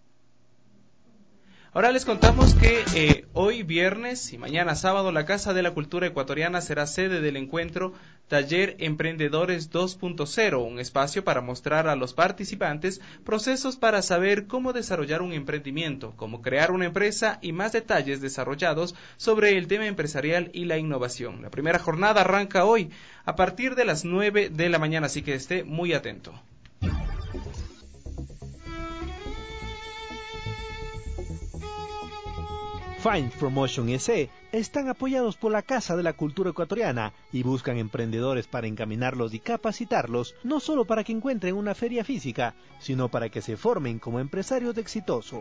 C: Ahora les contamos que eh, hoy viernes y mañana sábado la Casa de la Cultura Ecuatoriana será sede del encuentro Taller Emprendedores dos punto cero, un espacio para mostrar a los participantes procesos para saber cómo desarrollar un emprendimiento, cómo crear una empresa y más detalles desarrollados sobre el tema empresarial y la innovación. La primera jornada arranca hoy a partir de las nueve de la mañana, así que esté muy atento.
M: Fines Promotion S E están apoyados por la Casa de la Cultura Ecuatoriana y buscan emprendedores para encaminarlos y capacitarlos, no solo para que encuentren una feria física, sino para que se formen como empresarios exitosos.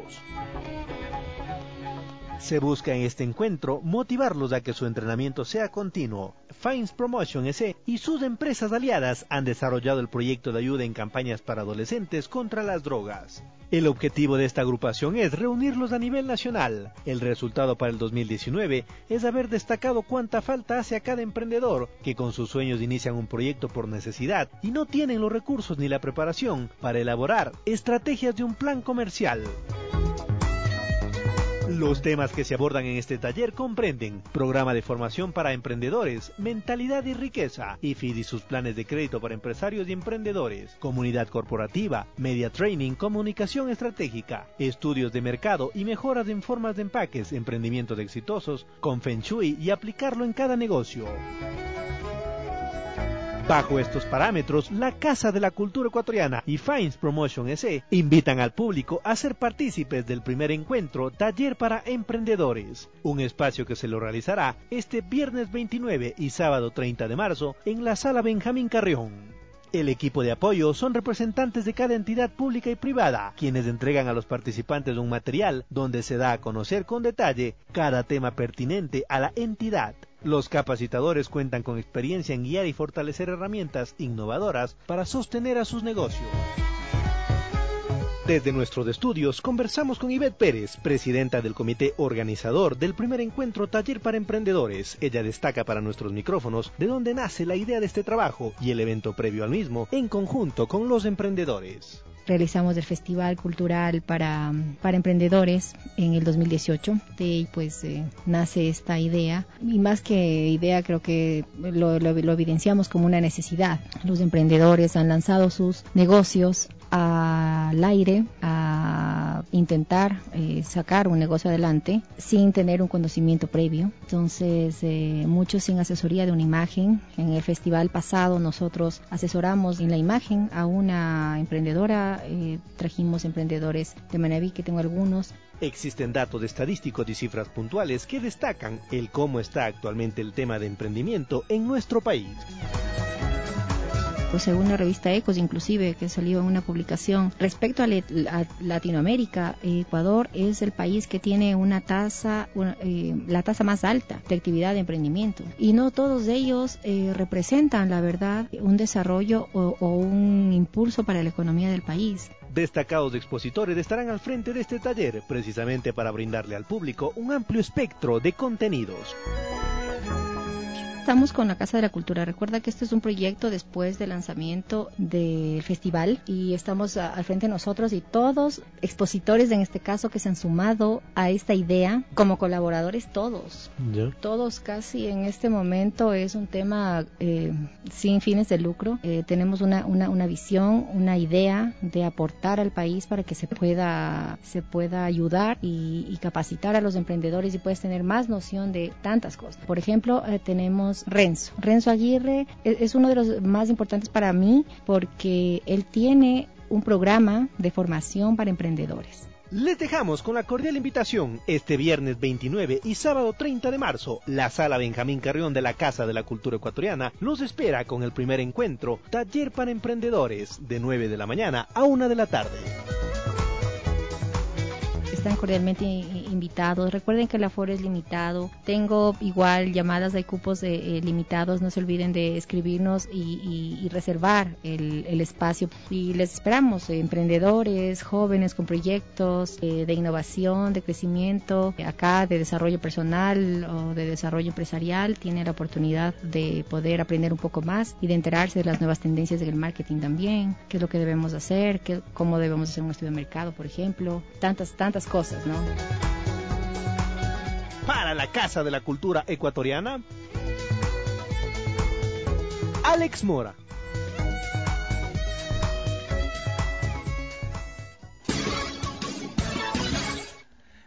M: Se busca en este encuentro motivarlos a que su entrenamiento sea continuo. Fines Promotion S E y sus empresas aliadas han desarrollado el proyecto de ayuda en campañas para adolescentes contra las drogas. El objetivo de esta agrupación es reunirlos a nivel nacional. El resultado para el dos mil diecinueve es haber destacado cuánta falta hace a cada emprendedor que con sus sueños inician un proyecto por necesidad y no tienen los recursos ni la preparación para elaborar estrategias de un plan comercial. Los temas que se abordan en este taller comprenden programa de formación para emprendedores, mentalidad y riqueza, I F I D y sus planes de crédito para empresarios y emprendedores, comunidad corporativa, media training, comunicación estratégica, estudios de mercado y mejoras en formas de empaques, emprendimientos exitosos, con Feng Shui y aplicarlo en cada negocio. Bajo estos parámetros, la Casa de la Cultura Ecuatoriana y Fines Promotion S E invitan al público a ser partícipes del primer encuentro Taller para Emprendedores, un espacio que se lo realizará este viernes veintinueve y sábado treinta de marzo en la Sala Benjamín Carrión. El equipo de apoyo son representantes de cada entidad pública y privada, quienes entregan a los participantes un material donde se da a conocer con detalle cada tema pertinente a la entidad. Los capacitadores cuentan con experiencia en guiar y fortalecer herramientas innovadoras para sostener a sus negocios. Desde nuestros estudios conversamos con Ivette Pérez, presidenta del comité organizador del primer encuentro Taller para Emprendedores. Ella destaca para nuestros micrófonos de dónde nace la idea de este trabajo y el evento previo al mismo en conjunto con los emprendedores.
N: Realizamos el Festival Cultural para, para Emprendedores en el dos mil dieciocho. De ahí pues eh, nace esta idea. Y más que idea, creo que lo, lo, lo evidenciamos como una necesidad. Los emprendedores han lanzado sus negocios al aire a intentar eh, sacar un negocio adelante sin tener un conocimiento previo. Entonces, eh, muchos sin asesoría de una imagen. En el festival pasado nosotros asesoramos en la imagen a una emprendedora, eh, trajimos emprendedores de Manaví, que tengo algunos.
M: Existen datos estadísticos y cifras puntuales que destacan el cómo está actualmente el tema de emprendimiento en nuestro país.
N: Pues según la revista Ecos, inclusive, que salió en una publicación respecto a, le, a Latinoamérica, Ecuador es el país que tiene una tasa, una, eh, la tasa más alta de actividad de emprendimiento, y no todos ellos eh, representan, la verdad, un desarrollo o, o un impulso para la economía del país.
M: Destacados expositores estarán al frente de este taller, precisamente para brindarle al público un amplio espectro de contenidos.
N: Estamos con la Casa de la Cultura. Recuerda que este es un proyecto después del lanzamiento del festival y estamos a, al frente de nosotros y todos expositores, en este caso, que se han sumado a esta idea como colaboradores, todos. Yeah. Todos casi en este momento. Es un tema eh, sin fines de lucro. Eh, tenemos una, una, una visión, una idea de aportar al país para que se pueda, se pueda ayudar y, y capacitar a los emprendedores y puedes tener más noción de tantas cosas. Por ejemplo, eh, tenemos Renzo. Renzo Aguirre es, es uno de los más importantes para mí porque él tiene un programa de formación para emprendedores.
M: Les dejamos con la cordial invitación este viernes veintinueve y sábado treinta de marzo. La Sala Benjamín Carrión de la Casa de la Cultura Ecuatoriana los espera con el primer encuentro Taller para Emprendedores de nueve de la mañana a una de la tarde.
N: Están cordialmente invitados. Recuerden que el aforo es limitado. Tengo igual llamadas, hay cupos de, eh, limitados. No se olviden de escribirnos y, y, y reservar el, el espacio. Y les esperamos, eh, emprendedores, jóvenes con proyectos eh, de innovación, de crecimiento, acá de desarrollo personal o de desarrollo empresarial. Tienen la oportunidad de poder aprender un poco más y de enterarse de las nuevas tendencias del marketing también. Qué es lo que debemos hacer, qué, cómo debemos hacer un estudio de mercado, por ejemplo. Tantas, tantas cosas. Cosas, ¿no?
M: Para la Casa de la Cultura Ecuatoriana, Alex Mora.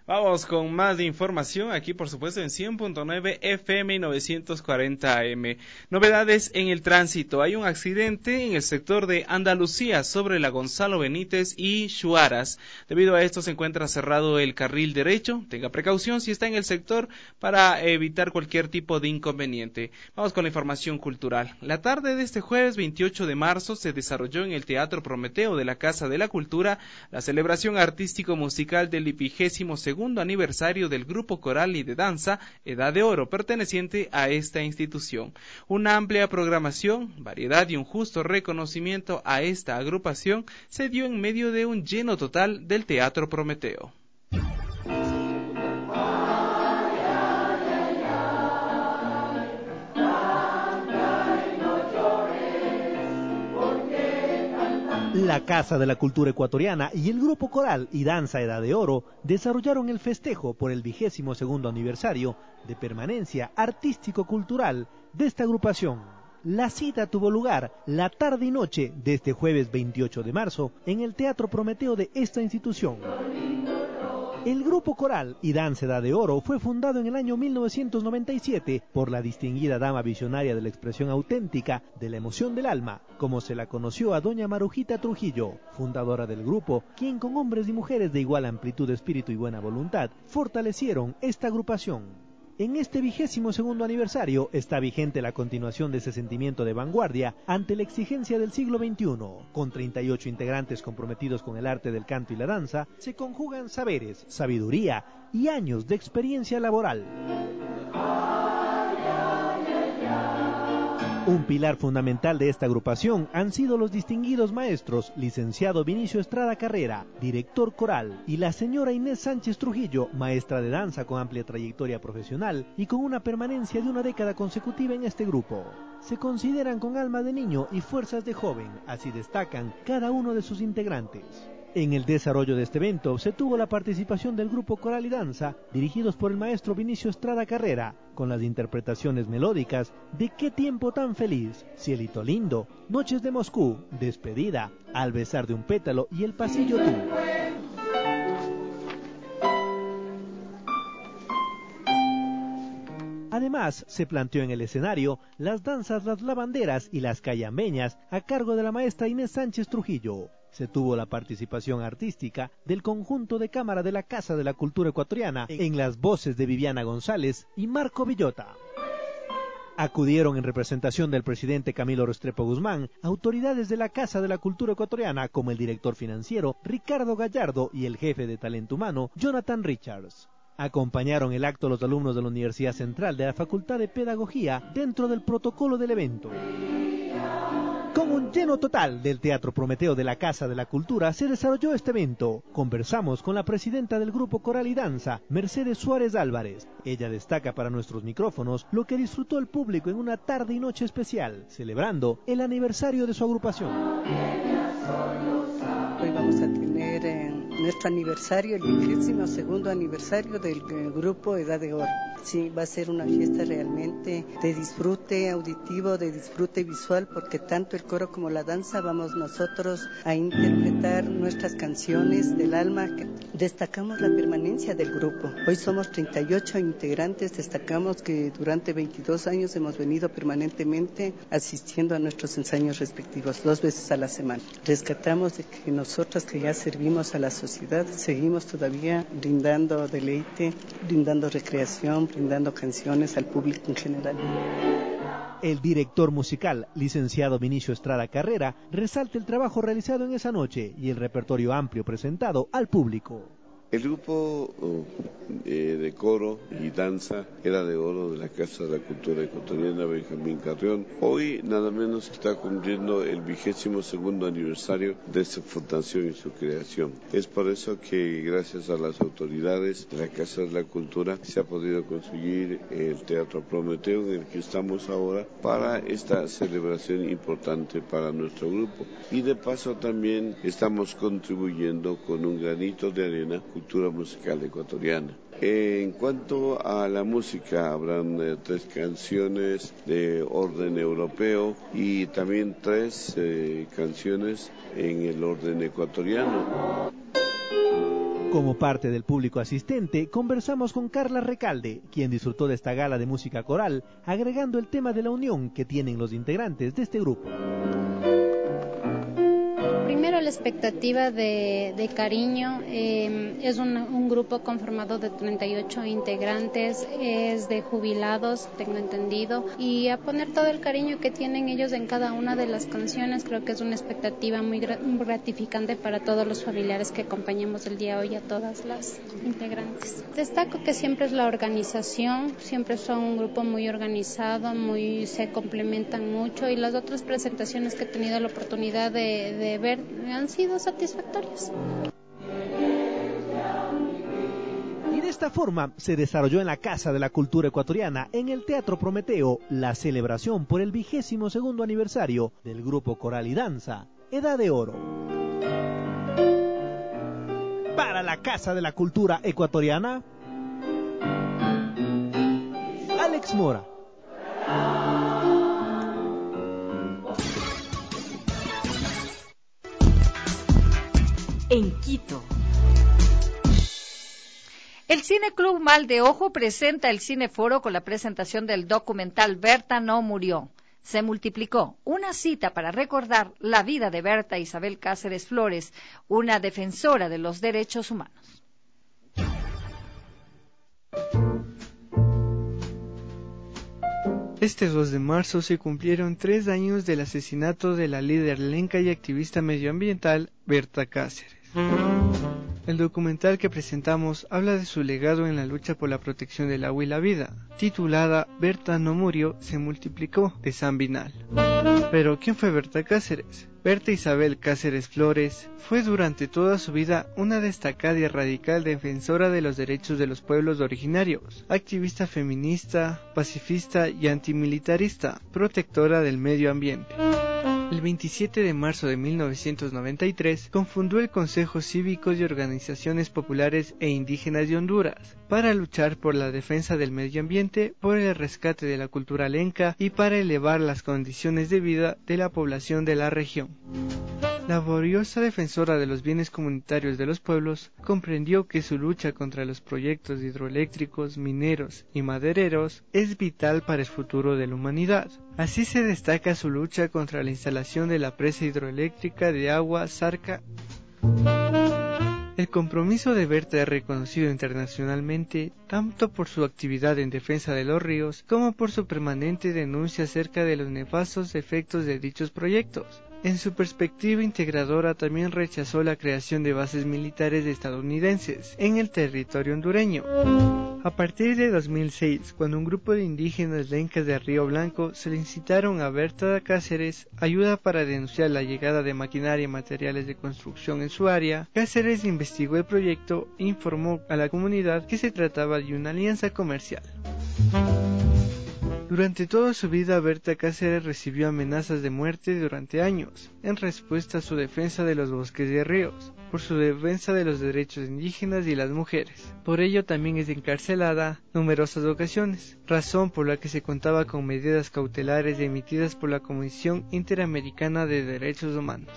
C: Vamos con más de información aquí, por supuesto, en cien punto nueve F M y novecientos cuarenta A M. Novedades en el tránsito. Hay un accidente en el sector de Andalucía sobre la Gonzalo Benítez y Chuaras. Debido a esto se encuentra cerrado el carril derecho. Tenga precaución si está en el sector para evitar cualquier tipo de inconveniente. Vamos con la información cultural. La tarde de este jueves veintiocho de marzo se desarrolló en el Teatro Prometeo de la Casa de la Cultura la celebración artístico-musical del vigésimo segundo segundo aniversario del grupo coral y de danza Edad de Oro, perteneciente a esta institución. Una amplia programación, variedad y un justo reconocimiento a esta agrupación se dio en medio de un lleno total del Teatro Prometeo.
M: La Casa de la Cultura Ecuatoriana y el Grupo Coral y Danza Edad de Oro desarrollaron el festejo por el vigésimo segundo aniversario de permanencia artístico-cultural de esta agrupación. La cita tuvo lugar la tarde y noche de este jueves veintiocho de marzo en el Teatro Prometeo de esta institución. El Grupo Coral y Danza Edad de Oro fue fundado en el año mil novecientos noventa y siete por la distinguida dama visionaria de la expresión auténtica de la emoción del alma, como se la conoció a doña Marujita Trujillo, fundadora del grupo, quien con hombres y mujeres de igual amplitud de espíritu y buena voluntad fortalecieron esta agrupación. En este vigésimo segundo aniversario está vigente la continuación de ese sentimiento de vanguardia ante la exigencia del siglo veintiuno. Con treinta y ocho integrantes comprometidos con el arte del canto y la danza, se conjugan saberes, sabiduría y años de experiencia laboral. Un pilar fundamental de esta agrupación han sido los distinguidos maestros, licenciado Vinicio Estrada Carrera, director coral, y la señora Inés Sánchez Trujillo, maestra de danza con amplia trayectoria profesional y con una permanencia de una década consecutiva en este grupo. Se consideran con alma de niño y fuerzas de joven, así destacan cada uno de sus integrantes. En el desarrollo de este evento se tuvo la participación del grupo Coral y Danza, dirigidos por el maestro Vinicio Estrada Carrera, con las interpretaciones melódicas de Qué tiempo tan feliz, Cielito lindo, Noches de Moscú, Despedida, Al besar de un pétalo y El pasillo tú. Además, se planteó en el escenario las danzas Las Lavanderas y las Cayambeñas a cargo de la maestra Inés Sánchez Trujillo. Se tuvo la participación artística del conjunto de cámara de la Casa de la Cultura Ecuatoriana en las voces de Viviana González y Marco Villota. Acudieron en representación del presidente Camilo Restrepo Guzmán, autoridades de la Casa de la Cultura Ecuatoriana como el director financiero Ricardo Gallardo y el jefe de talento humano Jonathan Richards. Acompañaron el acto los alumnos de la Universidad Central de la Facultad de Pedagogía dentro del protocolo del evento. Con un lleno total del Teatro Prometeo de la Casa de la Cultura se desarrolló este evento. Conversamos con la presidenta del Grupo Coral y Danza, Mercedes Suárez Álvarez. Ella destaca para nuestros micrófonos lo que disfrutó el público en una tarde y noche especial, celebrando el aniversario de su agrupación.
O: Hoy vamos a tener eh, nuestro aniversario, el vigésimo segundo aniversario del eh, Grupo Edad de Oro. Sí, va a ser una fiesta realmente de disfrute auditivo, de disfrute visual, porque tanto el coro como la danza vamos nosotros a interpretar nuestras canciones del alma. Destacamos la permanencia del grupo. Hoy somos treinta y ocho integrantes, destacamos que durante veintidós años hemos venido permanentemente asistiendo a nuestros ensayos respectivos, dos veces a la semana. Rescatamos de que nosotros que ya servimos a la sociedad, seguimos todavía brindando deleite, brindando recreación, brindando canciones al público en general.
M: El director musical, licenciado Vinicio Estrada Carrera, resalta el trabajo realizado en esa noche y el repertorio amplio presentado al público.
P: El grupo oh, eh, de coro y danza Edad de Oro de la Casa de la Cultura Ecuatoriana Benjamín Carrión hoy nada menos está cumpliendo el vigésimo segundo aniversario de su fundación y su creación. Es por eso que gracias a las autoridades de la Casa de la Cultura se ha podido conseguir el Teatro Prometeo en el que estamos ahora para esta celebración importante para nuestro grupo. Y de paso también estamos contribuyendo con un granito de arena cultura musical ecuatoriana. En cuanto a la música, habrán eh, tres canciones de orden europeo y también tres eh, canciones en el orden ecuatoriano.
M: Como parte del público asistente, conversamos con Carla Recalde, quien disfrutó de esta gala de música coral, agregando el tema de la unión que tienen los integrantes de este grupo.
Q: Primero, la expectativa de, de cariño. Eh, es un, un grupo conformado de treinta y ocho integrantes, es de jubilados, tengo entendido, y a poner todo el cariño que tienen ellos en cada una de las canciones. Creo que es una expectativa muy gratificante para todos los familiares que acompañamos el día de hoy a todas las integrantes. Destaco que siempre es la organización, siempre son un grupo muy organizado, muy se complementan mucho, y las otras presentaciones que he tenido la oportunidad de, de ver han sido satisfactorias.
M: Y de esta forma se desarrolló en la Casa de la Cultura Ecuatoriana, en el Teatro Prometeo, la celebración por el vigésimo segundo aniversario del grupo coral y danza Edad de Oro. Para la Casa de la Cultura Ecuatoriana, Alex Mora.
A: En Quito.
B: El Cine Club Mal de Ojo presenta el Cineforo con la presentación del documental Berta no murió. Se multiplicó una cita para recordar la vida de Berta Isabel Cáceres Flores, una defensora de los derechos humanos.
D: Este dos de marzo se cumplieron tres años del asesinato de la líder lenca y activista medioambiental Berta Cáceres. El documental que presentamos habla de su legado en la lucha por la protección del agua y la vida, titulada Berta no murió, se multiplicó, de San Binal. Pero, ¿quién fue Berta Cáceres? Berta Isabel Cáceres Flores fue durante toda su vida una destacada y radical defensora de los derechos de los pueblos originarios, activista feminista, pacifista y antimilitarista, protectora del medio ambiente. El veintisiete de marzo de mil novecientos noventa y tres confundó el Consejo Cívico de Organizaciones Populares e Indígenas de Honduras para luchar por la defensa del medio ambiente, por el rescate de la cultura lenca y para elevar las condiciones de vida de la población de la región. Laboriosa defensora de los bienes comunitarios de los pueblos, comprendió que su lucha contra los proyectos hidroeléctricos, mineros y madereros es vital para el futuro de la humanidad. Así se destaca su lucha contra la instalación de la presa hidroeléctrica de agua Zarca. El compromiso de Berta es reconocido internacionalmente tanto por su actividad en defensa de los ríos como por su permanente denuncia acerca de los nefastos efectos de dichos proyectos. En su perspectiva integradora también rechazó la creación de bases militares estadounidenses en el territorio hondureño. A partir de dos mil seis, cuando un grupo de indígenas lencas de Río Blanco solicitaron a Berta Cáceres ayuda para denunciar la llegada de maquinaria y materiales de construcción en su área, Cáceres investigó el proyecto e informó a la comunidad que se trataba de una alianza comercial. Durante toda su vida, Berta Cáceres recibió amenazas de muerte durante años, en respuesta a su defensa de los bosques y ríos, por su defensa de los derechos indígenas y las mujeres. Por ello también es encarcelada numerosas ocasiones, razón por la que se contaba con medidas cautelares emitidas por la Comisión Interamericana de Derechos Humanos.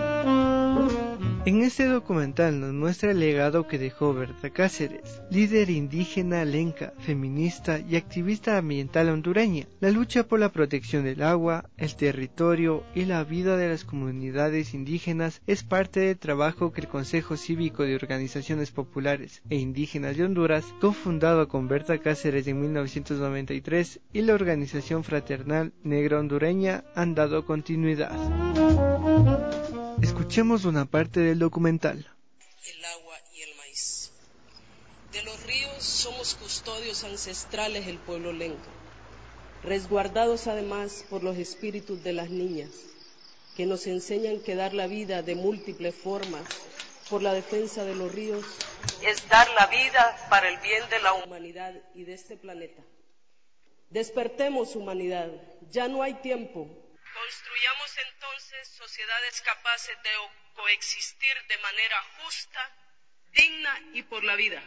D: En este documental nos muestra el legado que dejó Berta Cáceres, líder indígena lenca, feminista y activista ambiental hondureña. La lucha por la protección del agua, el territorio y la vida de las comunidades indígenas es parte del trabajo que el Consejo Cívico de Organizaciones Populares e Indígenas de Honduras, cofundado con Berta Cáceres en mil novecientos noventa y tres, y la Organización Fraternal Negra Hondureña han dado continuidad. Escuchemos una parte del documental.
R: El agua y el maíz. De los ríos somos custodios ancestrales el pueblo lenca, resguardados además por los espíritus de las niñas, que nos enseñan que dar la vida de múltiples formas por la defensa de los ríos es dar la vida para el bien de la humanidad y de este planeta. Despertemos, humanidad, ya no hay tiempo. Construyamos entonces sociedades capaces de coexistir de manera justa, digna y por la vida.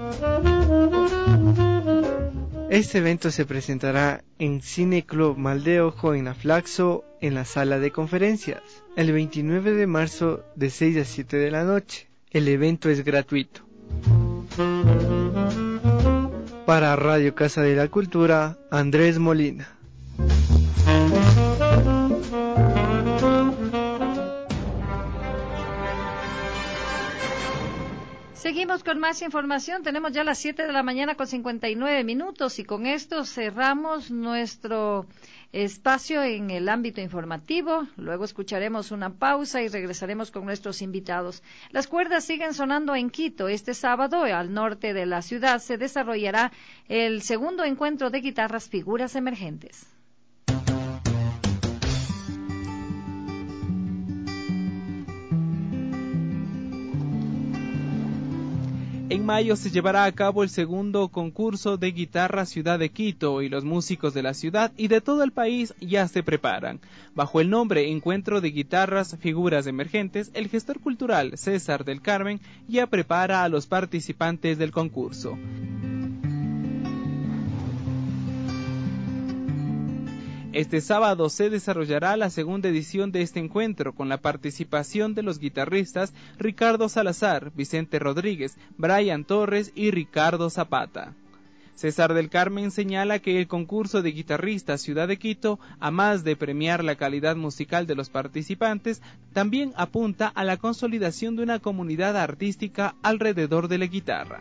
D: Este evento se presentará en Cine Club Mal de Ojo en la Flaxo, en la sala de conferencias, el veintinueve de marzo de seis a siete de la noche. El evento es gratuito. Para Radio Casa de la Cultura, Andrés Molina.
B: Seguimos con más información. Tenemos ya las siete de la mañana con cincuenta y nueve minutos y con esto cerramos nuestro espacio en el ámbito informativo. Luego escucharemos una pausa y regresaremos con nuestros invitados. Las cuerdas siguen sonando en Quito. Este sábado, al norte de la ciudad, se desarrollará el segundo encuentro de guitarras Figuras Emergentes.
C: En mayo se llevará a cabo el segundo concurso de guitarra Ciudad de Quito y los músicos de la ciudad y de todo el país ya se preparan. Bajo el nombre Encuentro de Guitarras Figuras Emergentes, el gestor cultural César del Carmen ya prepara a los participantes del concurso. Este sábado se desarrollará la segunda edición de este encuentro con la participación de los guitarristas Ricardo Salazar, Vicente Rodríguez, Brian Torres y Ricardo Zapata. César del Carmen señala que el concurso de guitarristas Ciudad de Quito, a más de premiar la calidad musical de los participantes, también apunta a la consolidación de una comunidad artística alrededor de la guitarra.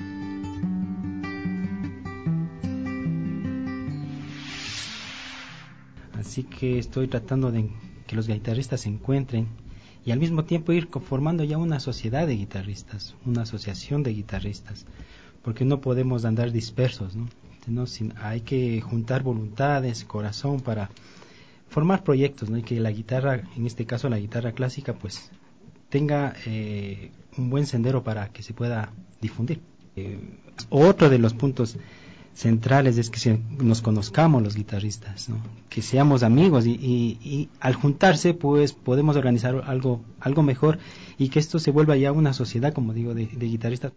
S: Así que estoy tratando de que los guitarristas se encuentren y al mismo tiempo ir conformando ya una sociedad de guitarristas, una asociación de guitarristas, porque no podemos andar dispersos, ¿no? No, sin, hay que juntar voluntades, corazón para formar proyectos, ¿no? Y que la guitarra, en este caso la guitarra clásica, pues tenga eh, un buen sendero para que se pueda difundir. Eh, otro de los puntos centrales es que se, nos conozcamos los guitarristas, ¿no? Que seamos amigos y, y, y al juntarse pues podemos organizar algo algo mejor y que esto se vuelva ya una sociedad, como digo, de, de guitarristas.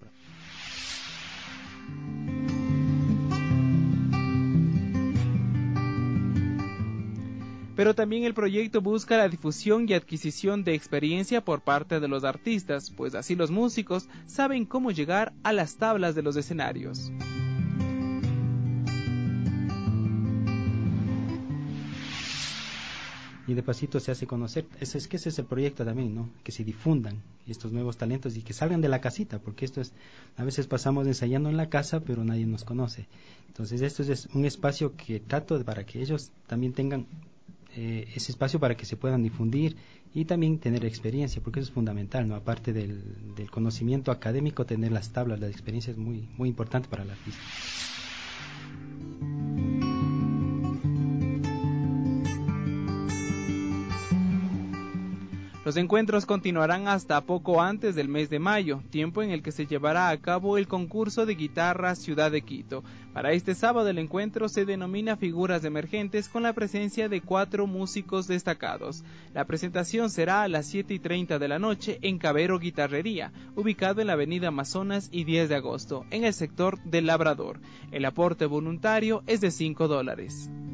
C: Pero también el proyecto busca la difusión y adquisición de experiencia por parte de los artistas, pues así los músicos saben cómo llegar a las tablas de los escenarios.
S: Y de pasito se hace conocer, ese es que ese es el proyecto también, ¿no? Que se difundan estos nuevos talentos y que salgan de la casita, porque esto es, a veces pasamos ensayando en la casa, pero nadie nos conoce. Entonces esto es un espacio que trato de, para que ellos también tengan eh, ese espacio para que se puedan difundir y también tener experiencia, porque eso es fundamental, ¿no? Aparte del, del conocimiento académico, tener las tablas, la experiencia es muy, muy importante para el artista.
C: Los encuentros continuarán hasta poco antes del mes de mayo, tiempo en el que se llevará a cabo el concurso de guitarra Ciudad de Quito. Para este sábado el encuentro se denomina Figuras Emergentes con la presencia de cuatro músicos destacados. La presentación será a las siete y treinta de la noche en Cabero Guitarrería, ubicado en la avenida Amazonas y diez de agosto, en el sector del Labrador. El aporte voluntario es de cinco dólares.